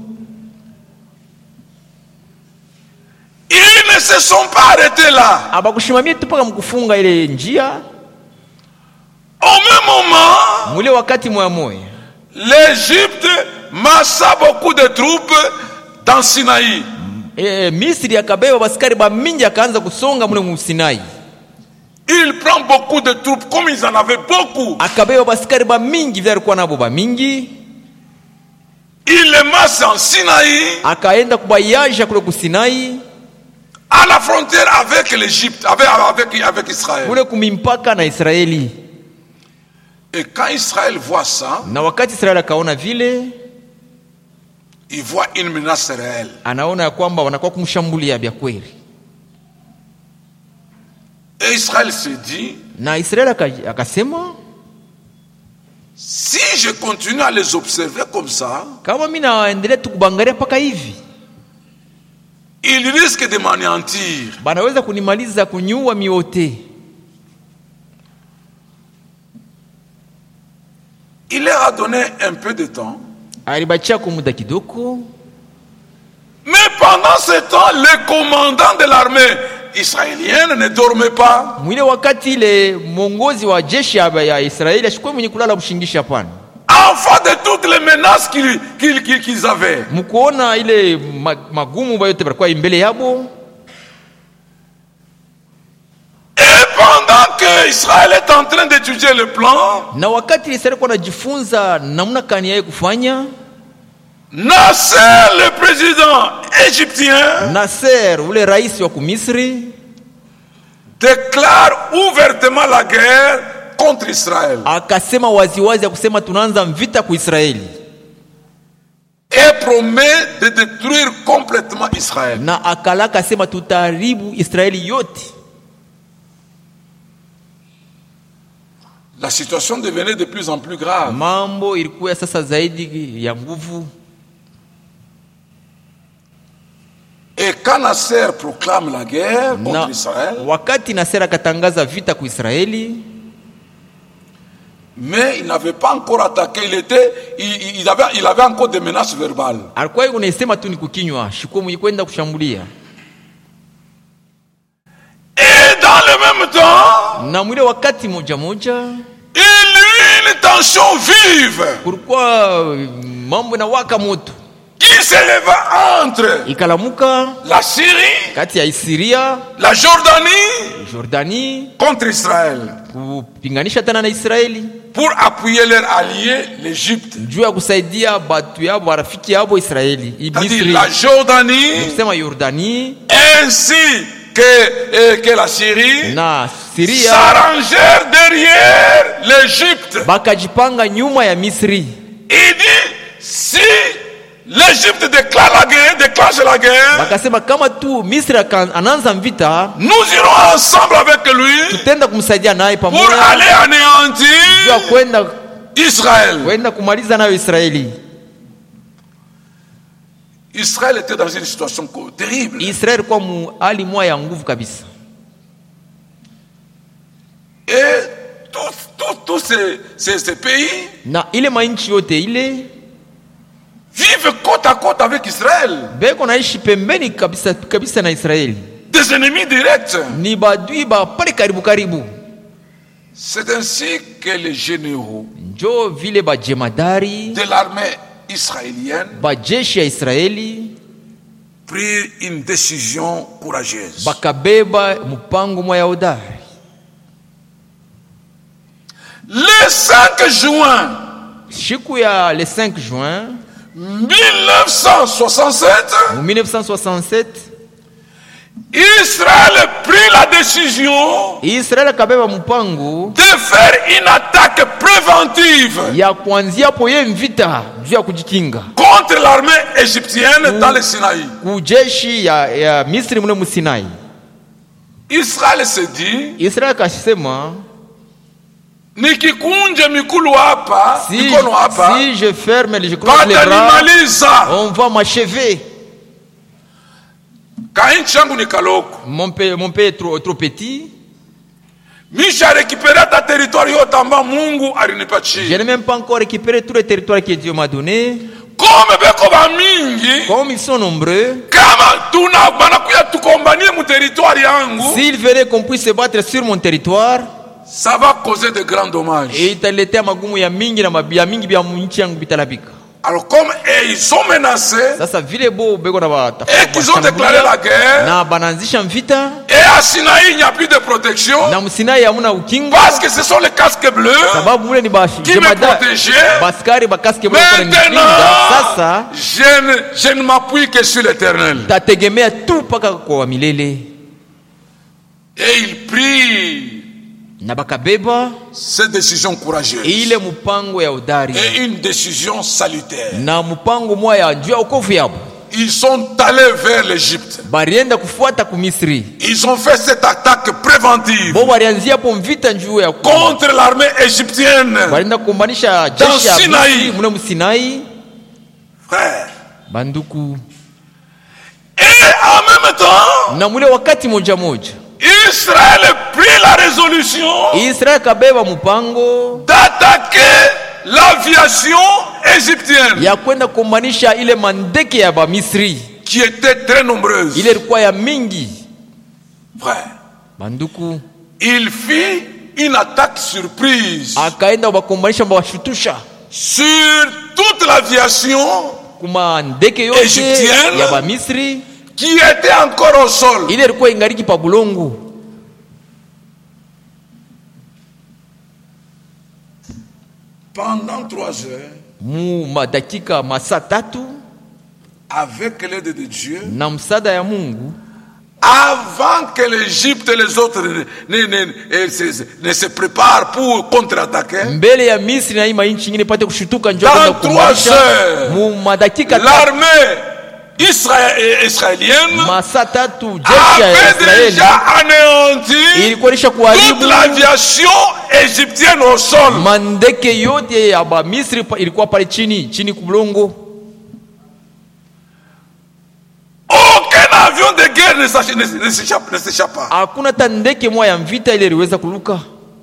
Ils ne se sont pas arrêtés là. Abakushimamia tu paka mkufunga ile njia. Au même moment, mule wakati moya l'Égypte massa beaucoup de troupes dans Sinaï. Misri akabeba baskari ba mingi akaanza kusonga mule mu Sinai. Il prend beaucoup de troupes comme ils en avaient beaucoup. Akabeba baskari ba mingi vile alikuwa nabo ba mingi. Il les masse en Sinaï. Akaenda kubayaja kule ku Sinai. À la frontière avec l'Égypte, avec Israël. Kule kumimpaka na Israeli. Et quand Israël voit ça, na wakati Israeli akaona vile, il voit une menace réelle. Anaona ya kwamba wanakuwa kumshambulia bya kweli. Et Israël se dit, na Israeli akasema, si je continue à les observer comme ça, kama mimi naendelea tukubangalia paka hivi, ils risquent de m'anéantir. Banaweza kunimaliza, kunyua miote. Il leur a donné un peu de temps. Alibachia kwa muda kidogo. Mais pendant ce temps, le commandant de l'armée israélienne ne dormait pas. Mwile wakati ile mongozi wa jeshi ya Israeli ashikuwa mwenye kulala kushingisha pana. Enfant de toutes les menaces qu'ils avaient. Mkuona ile magumu bayote barikuwa imbele yabo. Et pendant que Israël est en train d'étudier le plan, na wakati Israeli kwa najifunza namna kani yeye kufanya, Nasser, le président égyptien, Nasser, ule rais wa Misri, déclare ouvertement la guerre contre Israël. Akasema waziwazi ya kusema tunaanza vita ku Israeli. Et promet de détruire complètement Israël. Na akalaka asema tutaharibu Israeli yote. La situation devenait de plus en plus grave. Mambo ilikuwa sasa zaidi ya nguvu. 3 Et quand Nasser proclame la guerre contre Israël, wakati Nasser akatangaza vita kwa Israeli, mais il n'avait pas encore attaqué, il avait encore des menaces verbales. Alikuwa unasema tu ni kukinywa, shikomu ikwenda kushambulia. Et dans le même temps, na mwile wakati moja moja, il y eut une tension vive. Kulikuwa mambo na waka moto. Il s'éleva entre la Syrie, kati ya Syria, la Jordanie contre Israël, kupinganisha tena na Israeli, pour appuyer leur allié l'Égypte. Juu ya kusaidia batu yao marafiki yao Israeli, Misri. La Jordanie ainsi que la Syrie na Syria s'arrangèrent derrière l'Égypte. Bakajipanga nyuma ya Misri. Il dit si l'Égypte déclenche la guerre, bakasema kama tu Misri anaanza vita, nous irons ensemble avec lui tutenda kumsaidia naye pamoja pour aller anéantir kwenda Israël. Kwenda kumaliza nayo Israeli. Israël était dans une situation terrible. Israël kwa hali moja ya nguvu kabisa. Et tous ces pays na ile mainchi yote ile vivent côte à côte avec Israël. Beko naishi pembeni kabisa na Israeli. Des ennemis directs. Ni badui ba pale karibu. C'est ainsi que les généraux njo vile ba jemadari de l'armée israélienne ba jeshi ya Israeli prirent une décision courageuse. Bakabeba mpango moya hodari. Le 5 juin, siku ya le 5 juin 1967, Israël prit la décision Israël kabeba mpango de faire une attaque préventive ya kuanzia poye vita juu ya kujikinga contre l'armée égyptienne dans le Sinaï. Kujeshi ya Misri mune Sinai. Israël se dit, Israël kasema nikikunje mikulu hapa, mikono hapa, si je ferme les bras, on va m'achever. Kainchi yangu ni kaloko. Mon père est trop petit. Misha récupérer ta territoire yote amba Mungu alinipatia. Je n'ai même pas encore récupéré tout le territoire que Dieu m'a donné. Comme beko ba mingi, comme ils sont nombreux, kama tuna banakuya tukombanie mu territoire yangu, s'ils veulent qu'on puisse se battre sur mon territoire, ça va causer de grands dommages. Et italetea magumu ya mingi na mabia mingi bya nchi yangu bitalabika. Alors comme ils sont menacés, sasa vile bo beko na bata, et qu'ils ont déclaré la guerre, na bananzisha vita, et à Sinaï il n'y a plus de protection, na Sinai hamuna ukingo, parce que ce sont les casques bleus sababu mule ni bashi qui me protégeaient. Baskari ba casque bleu kwa nikinga. Sasa je ne m'appuie que sur l'Éternel. Tategemea tu paka kwa milele. Et il prit na bakabeba cette décision courageuse ile mpango ya udari et une décision salutaire. Na mpango moya njoo ukofu yabo. Ils sont allés vers l'Égypte. Barienda kufuata ku Misri. Ils ont fait cette attaque préventive bo barianzia po vita njoo ya contre l'armée égyptienne. Barienda kumbanisha jeshi ya Misri muna Sinai. Frère, banduku. Et en même temps, na mule wakati moja Israël prit la résolution Israël kabeba mpango d'attaquer l'aviation égyptienne ya kwenda kumbanisha ile mandeke ya ba Misri qui était très nombreuse. Ile ilikuwa ya mingi. Frère, banduku, il fit une attaque surprise. Akaenda bakumbanisha bashutusha sur toute l'aviation kuma ndeke yote égyptienne ya ba Misri qui était encore au sol. Ile ilikuwa ingariki pa bulongo. Pendant 3 heures, mu madakika masaa 3, avec l'aide de Dieu, na msaada ya Mungu, avant que l'Égypte et les autres ne se préparent pour contre-attaquer, mbele ya Misri na ima nchi nyingine pate kushutuka njoo kwenda kumaisha, mu madakika l'armée israélienne avait déjà anéanti toute l'aviation égyptienne au sol. Mandeke yote ya ba Misri ilikuwa pale chini kubulongo. Aucun ne s'échappe pas. Hakuna tandeke moja ya vita ile iliweza kuluka.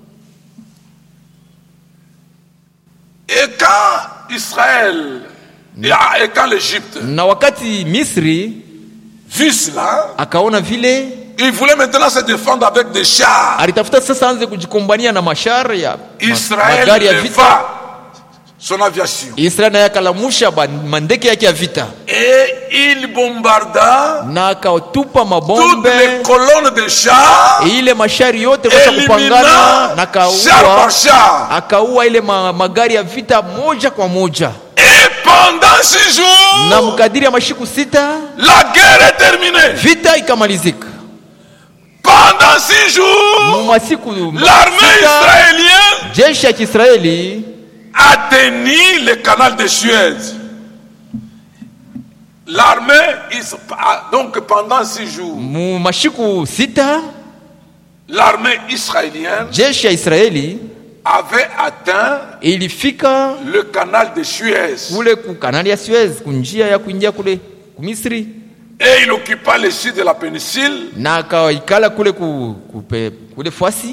Et quand Israël et quand l'Égypte, na wakati Misri vit cela, akaona vile, il voulait maintenant se défendre avec des chars. Alitafuta sasa anze kujikombania na mashar ya magari ya vita. Son aviation. Israël na yakalamusha mandeke yake ya vita. Et il bombarda na akatupa mabombe toutes les colonnes de chars. Ile mashari yote kwa kupangana na kaua. Akaua ile magari ya vita moja kwa moja. Et pendant 6 jours, na mkadiri ya mashiku 6, la guerre est terminée. Vita ikamalizika. Pendant 6 jours, l'armée israélienne, jeshi ya Israeli, atteignit le canal de Suez. L'armée, donc pendant 6 jours, mashiku 6, l'armée israélienne, jeshi ya Israeli, avait atteint ilifika le canal de Suez. Kule ku kanali ya Suez, kunjia ya kuingia kule ku Misri. Et il occupa le sud de la péninsule. Na akaikala kule kule fasi.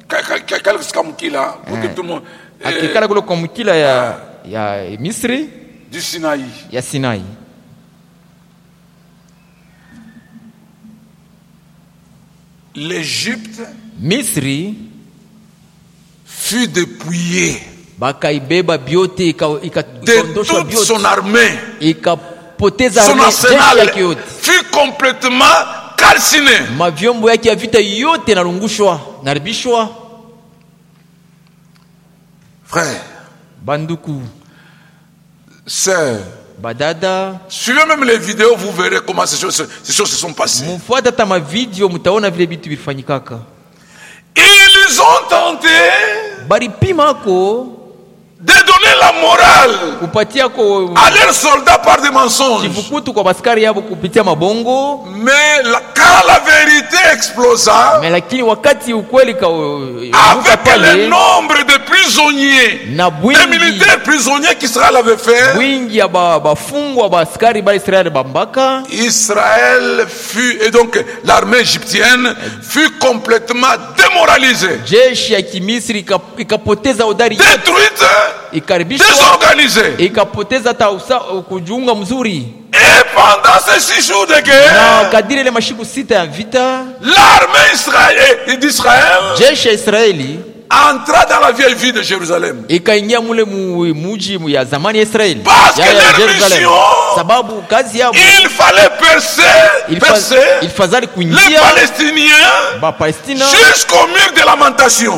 Akikala kule kwa mkila ya Misri. Du Sinaï. Ya Sinai. L'Égypte, Misri, fut dépouillée de toute son armée. Son arsenal fut complètement calciné. Mavyombo yake ya vita yote naribishwa. Frère, banduku, sœur, badada, suivez même les vidéos, vous verrez comment ces choses se sont passées. Mufuata tama video mutaona vile vitu vilifanyikaka. Ils ont tenté baripimako de donner la morale à leurs soldats par des mensonges. Mais quand la vérité explosa, avec le nombre de prisonniers, des militaires prisonniers qu'Israël avait fait, Israël fut, et donc l'armée égyptienne fut complètement démoralisée, détruite, désorganisée. Et pendant ces 6 jours de guerre, l'armée d'Israël entra dans la vieille ville de Jérusalem. Parce que leur mission, il fallait percer les Palestiniens jusqu'au mur de lamentation.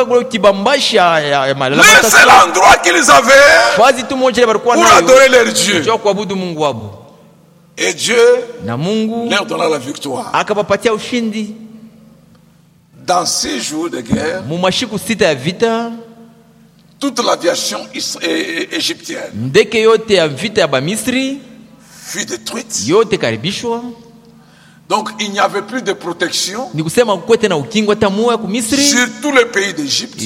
Le seul endroit qu'ils avaient pour adorer leur Dieu. Et Dieu leur donna la victoire. Dans 6 jours de guerre, toute l'aviation égyptienne fut détruite. Donc il n'y avait plus de protection sur tout le pays d'Égypte.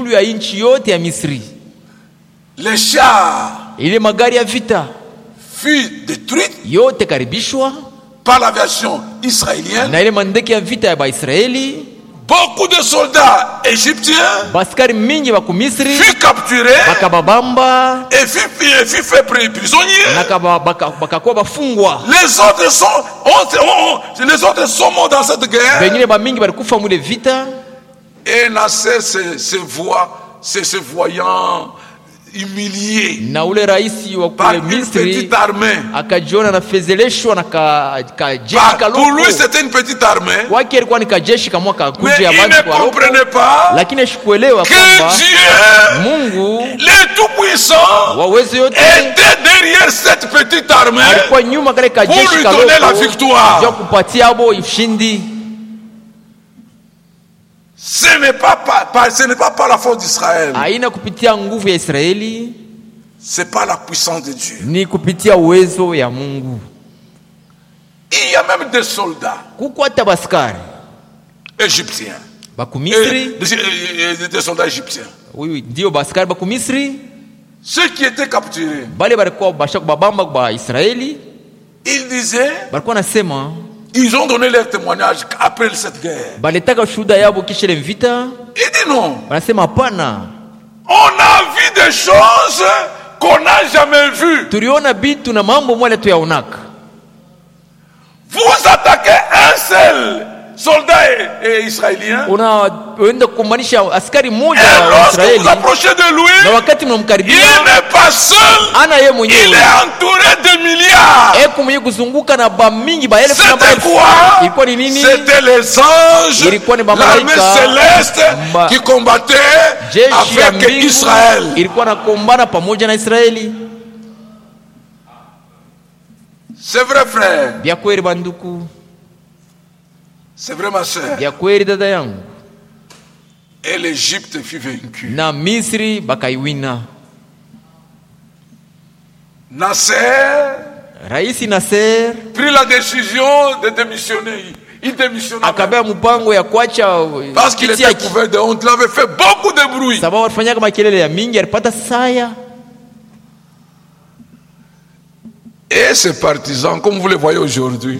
Les chars furent détruits par l'aviation israélienne. Beaucoup de soldats égyptiens furent capturés et furent faits prisonniers. Les autres sont morts dans cette guerre. Et Nasser se voyant humilié par une petite armée. Pour lui c'était une petite armée, mais il ne comprenait pas que Dieu, le Tout-Puissant, était derrière cette petite armée pour lui donner la victoire. Ce n'est pas par la force d'Israël. C'est par la puissance de Dieu. Il y a même des soldats égyptiens. Des soldats égyptiens. Ceux qui étaient capturés, ils disaient, Ils ont donné leur témoignage après cette guerre. Ils disent non. On a vu des choses qu'on n'a jamais vues. Vous attaquez un seul soldat et israélien. Et lorsque vous approchez de lui, il n'est pas seul. Il est entouré de milliards. C'était quoi? C'était les anges, l'armée céleste qui combattait avec Israël. C'est vrai, frère. C'est vrai, ma soeur. Et l'Égypte fut vaincue. Nasser prit la décision de démissionner. Il démissionna. Parce qu'il était couvert de honte. Il avait fait beaucoup de bruit. Et ses partisans, comme vous le voyez aujourd'hui,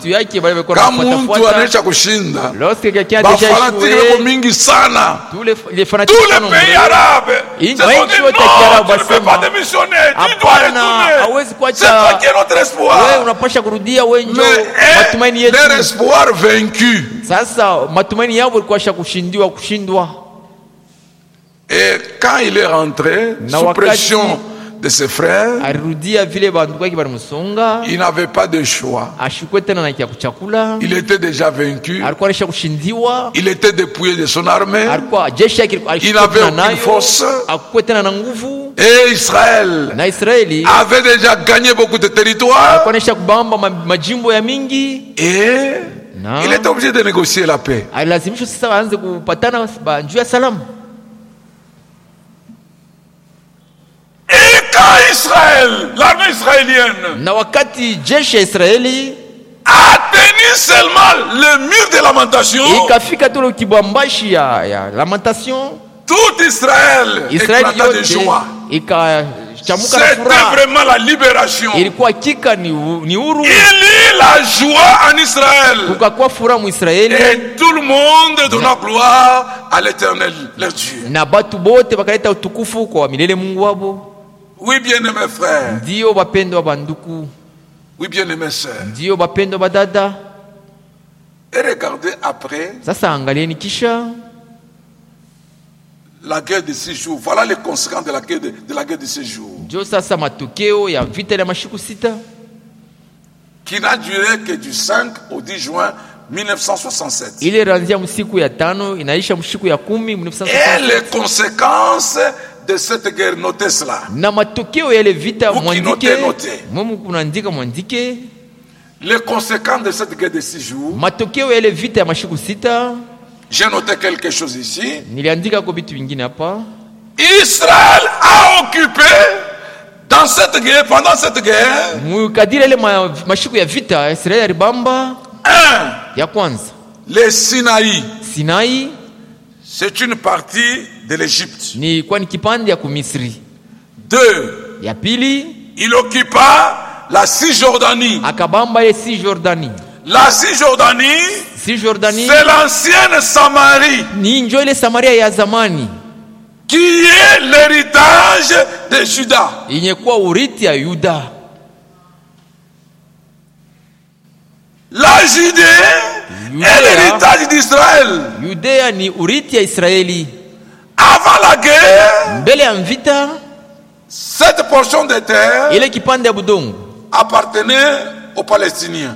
lorsque quelqu'un a déjà échoué, tous les pays arabes se sont dit non, tu ne peux pas démissionner, tu dois retourner, c'est toi qui es notre espoir. Mais leur espoir vaincu. Et quand il est rentré, sous pression de ses frères, il n'avait pas de choix. Il était déjà vaincu. Il était dépouillé de son armée. Il n'avait aucune force. Et Israël avait déjà gagné beaucoup de territoires. Et il était obligé de négocier la paix. Et quand Israël, l'armée israélienne, a tenu seulement le mur de lamentation, tout Israël éclata de joie. C'était vraiment la libération. Il y eut la joie en Israël. Et tout le monde donna gloire à l'Éternel, leur Dieu. Oui, bien-aimés frères. Oui, bien-aimés sœurs. Et regardez après la guerre de 6 jours. Voilà les conséquences de la guerre de 6 jours. Qui n'a duré que du 5 au 10 juin 1967. Et les conséquences de cette guerre, notez cela. Vous qui notez. Les conséquences de cette guerre de 6 jours. J'ai noté quelque chose ici. Israël a occupé dans cette guerre, pendant cette guerre, le Sinaï. C'est une partie de l'Égypte. 2. Il occupa la Cisjordanie. La Cisjordanie, c'est l'ancienne Samarie, qui est l'héritage de Juda. La Judée est l'héritage d'Israël. Avant la guerre, cette portion de terre appartenait aux Palestiniens.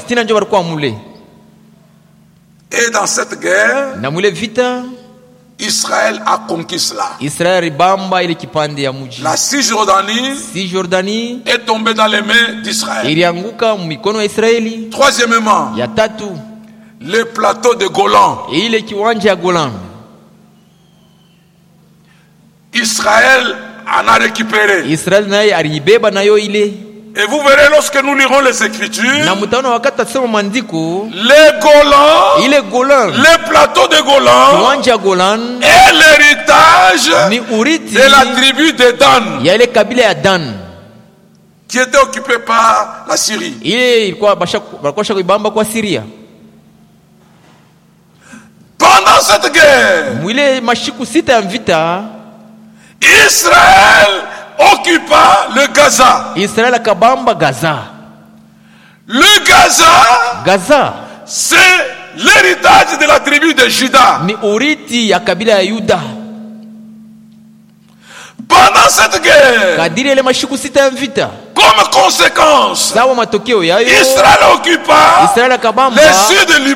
Et dans cette guerre, Israël a conquis cela. La Cisjordanie est tombée dans les mains d'Israël. Troisièmement, le plateau de Golan. Israël en a récupéré. Et vous verrez lorsque nous lirons les Écritures, le plateau de Golan est l'héritage de la tribu de Dan, qui était occupé par la Syrie. Pendant cette guerre, Israël occupa le Gaza. Le Gaza, c'est l'héritage de la tribu de Juda. Pendant cette guerre, comme conséquence, Israël occupa le sud du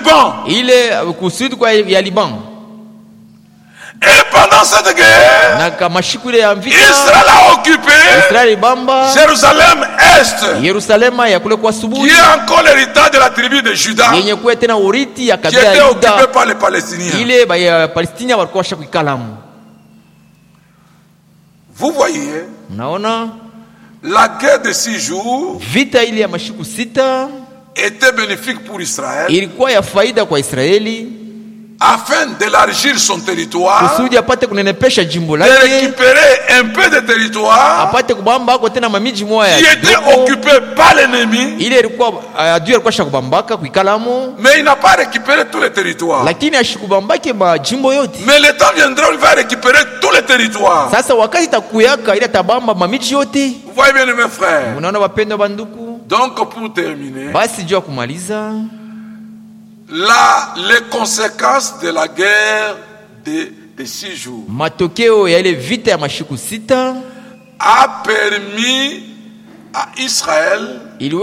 Liban. Et pendant cette guerre, Israël a occupé Jérusalem-Est, qui est encore l'héritage de la tribu de Juda, qui était occupé par les Palestiniens. Vous voyez, la guerre de 6 jours était bénéfique pour Israël, afin d'élargir son territoire, de récupérer un peu de territoire qui était occupé par l'ennemi, mais il n'a pas récupéré tous les territoires. Mais le temps viendra où il va récupérer tous les territoires. Vous voyez bien mes frères. Donc pour terminer, là, les conséquences de la guerre de 6 jours a permis à Israël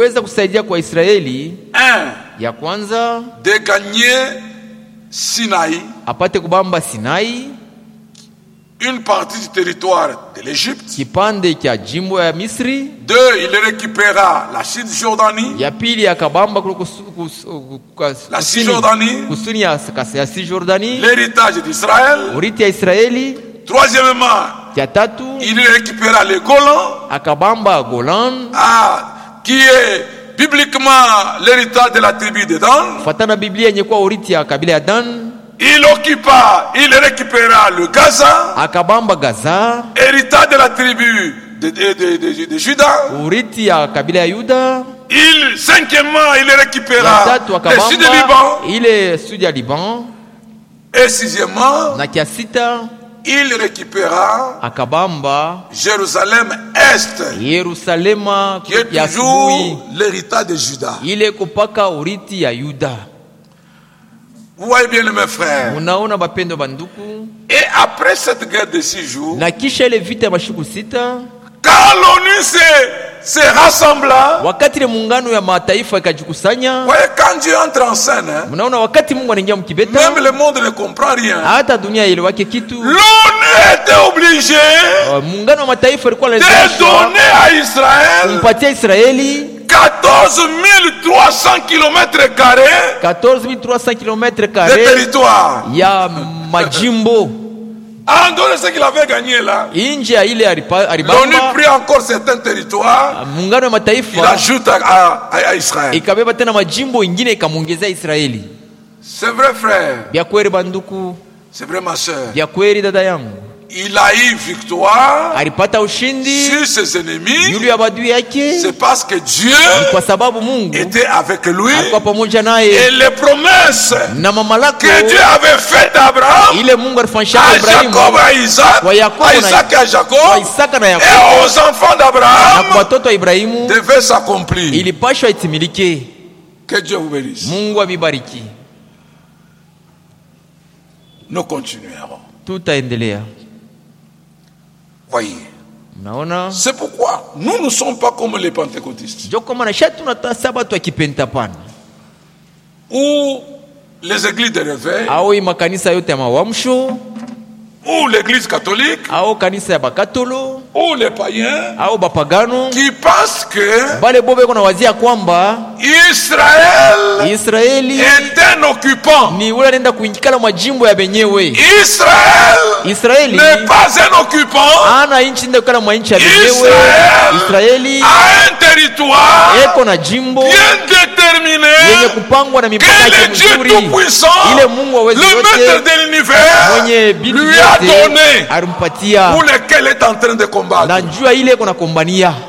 de gagner Sinaï, une partie du territoire de l'Égypte. 2, il récupéra la Cisjordanie. La Cisjordanie, l'héritage d'Israël. 3e, il récupéra le Golan, qui est bibliquement l'héritage de la tribu de Dan. Il récupéra le Gaza, héritage de la tribu de Juda. 5e, il récupéra le sud du Liban. Et 6e, il récupéra Jérusalem-Est, qui est toujours l'héritage de Juda. Vous voyez bien mes frères. Et après cette guerre de 6 jours, quand l'ONU se rassembla, voyez, quand Dieu entre en scène, même le monde ne comprend rien. L'ONU était obligée de donner à Israël 14 300 km² de territoire. En dehors de ce qu'il avait gagné là, l'ONU prit encore certains territoires, il ajoute à Israël. C'est vrai frère, c'est vrai ma soeur. Il a eu victoire sur ses ennemis. C'est parce que Dieu était avec lui. Et les promesses que Dieu avait faites à Abraham, à Jacob, à Isaac, et à Jacob, et aux enfants d'Abraham devaient s'accomplir. Que Dieu vous bénisse. Nous continuerons. Voyez. C'est pourquoi nous ne sommes pas comme les pentecôtistes, ou les églises de réveil, ou l'église catholique, ou les païens, qui pensent que Israël est un occupant. Israël n'est pas un occupant. Israël a un territoire bien déterminé que le Dieu Tout-Puissant, le maître de l'univers, lui a donné, pour lequel il est en train de combattre.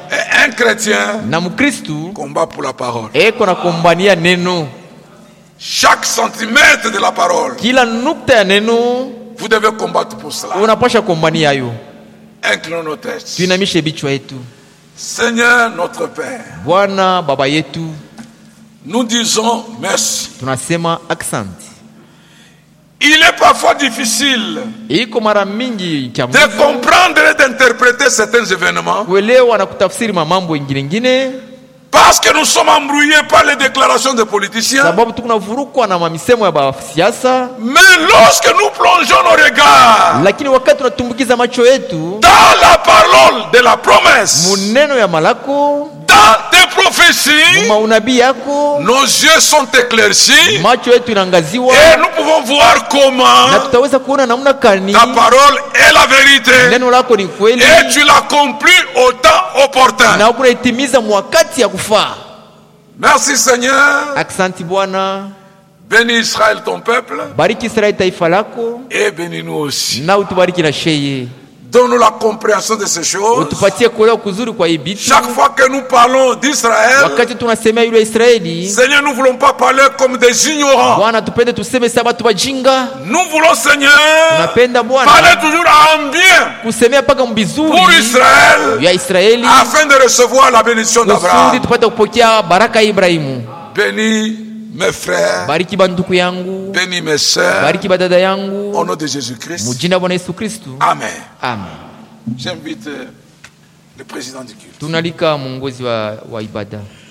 un chrétien na mukristu combat pour la parole. eko na kombania neno. Chaque centimètre de la parole, kila nukta ya neno, vous devez combattre pour cela. Unapasha kombania yo. Inclinons nos têtes. Tuinamishe bichwa yetu. Seigneur notre Père, Bwana baba yetu, nous disons merci. Tunasema asante. Il est parfois difficile iko mara mingi de comprendre et d'interpréter certains événements, kuelewa na kutafsiri mambo ingine parce que nous sommes embrouillés par les déclarations des politiciens. Sababu tunavurukwa na mamisemo ya basiasa. Mais lorsque nous plongeons nos regards, lakini wakati tunatumbukiza macho yetu dans la parole de la promesse, muneno ya malako, dans tes prophéties, maunabii yako, nos yeux sont éclaircis macho yetu inaangaziwa, et nous pouvons voir comment na tutaweza kuona namna gani ta parole est la vérité, neno lako ni kweli, et tu l'accomplis au temps opportun. na unaitimiza wakati ya kufaa. Merci Seigneur. Asante Bwana. Bénis Israël ton peuple, bariki Israeli taifa lako, et bénis-nous aussi. na utubariki na sheye. Donne-nous la compréhension de ces choses. Utupatie kuelewa kuzuri kwa hii bitu. Chaque fois que nous parlons d'Israël, wakati tunasemea yule Israeli, Seigneur, nous ne voulons pas parler comme des ignorants. Bwana tupende tuseme saba tubajinga. Nous voulons, Seigneur, tunapenda Bwana parler toujours en bien kusemea paka mbizuri pour Israël, ya Israeli, afin de recevoir la bénédiction d'Abraham. tupate kupokea baraka ya Ibrahimu. Bénis mes frères, bariki banduku yangu, bénis mes sœurs, bariki badada yangu, au nom de Jésus-Christ. mujina Bwana Yesu Kristo. Amen. Amen. J'invite le président du culte. Tunalika mwongozi wa ibada.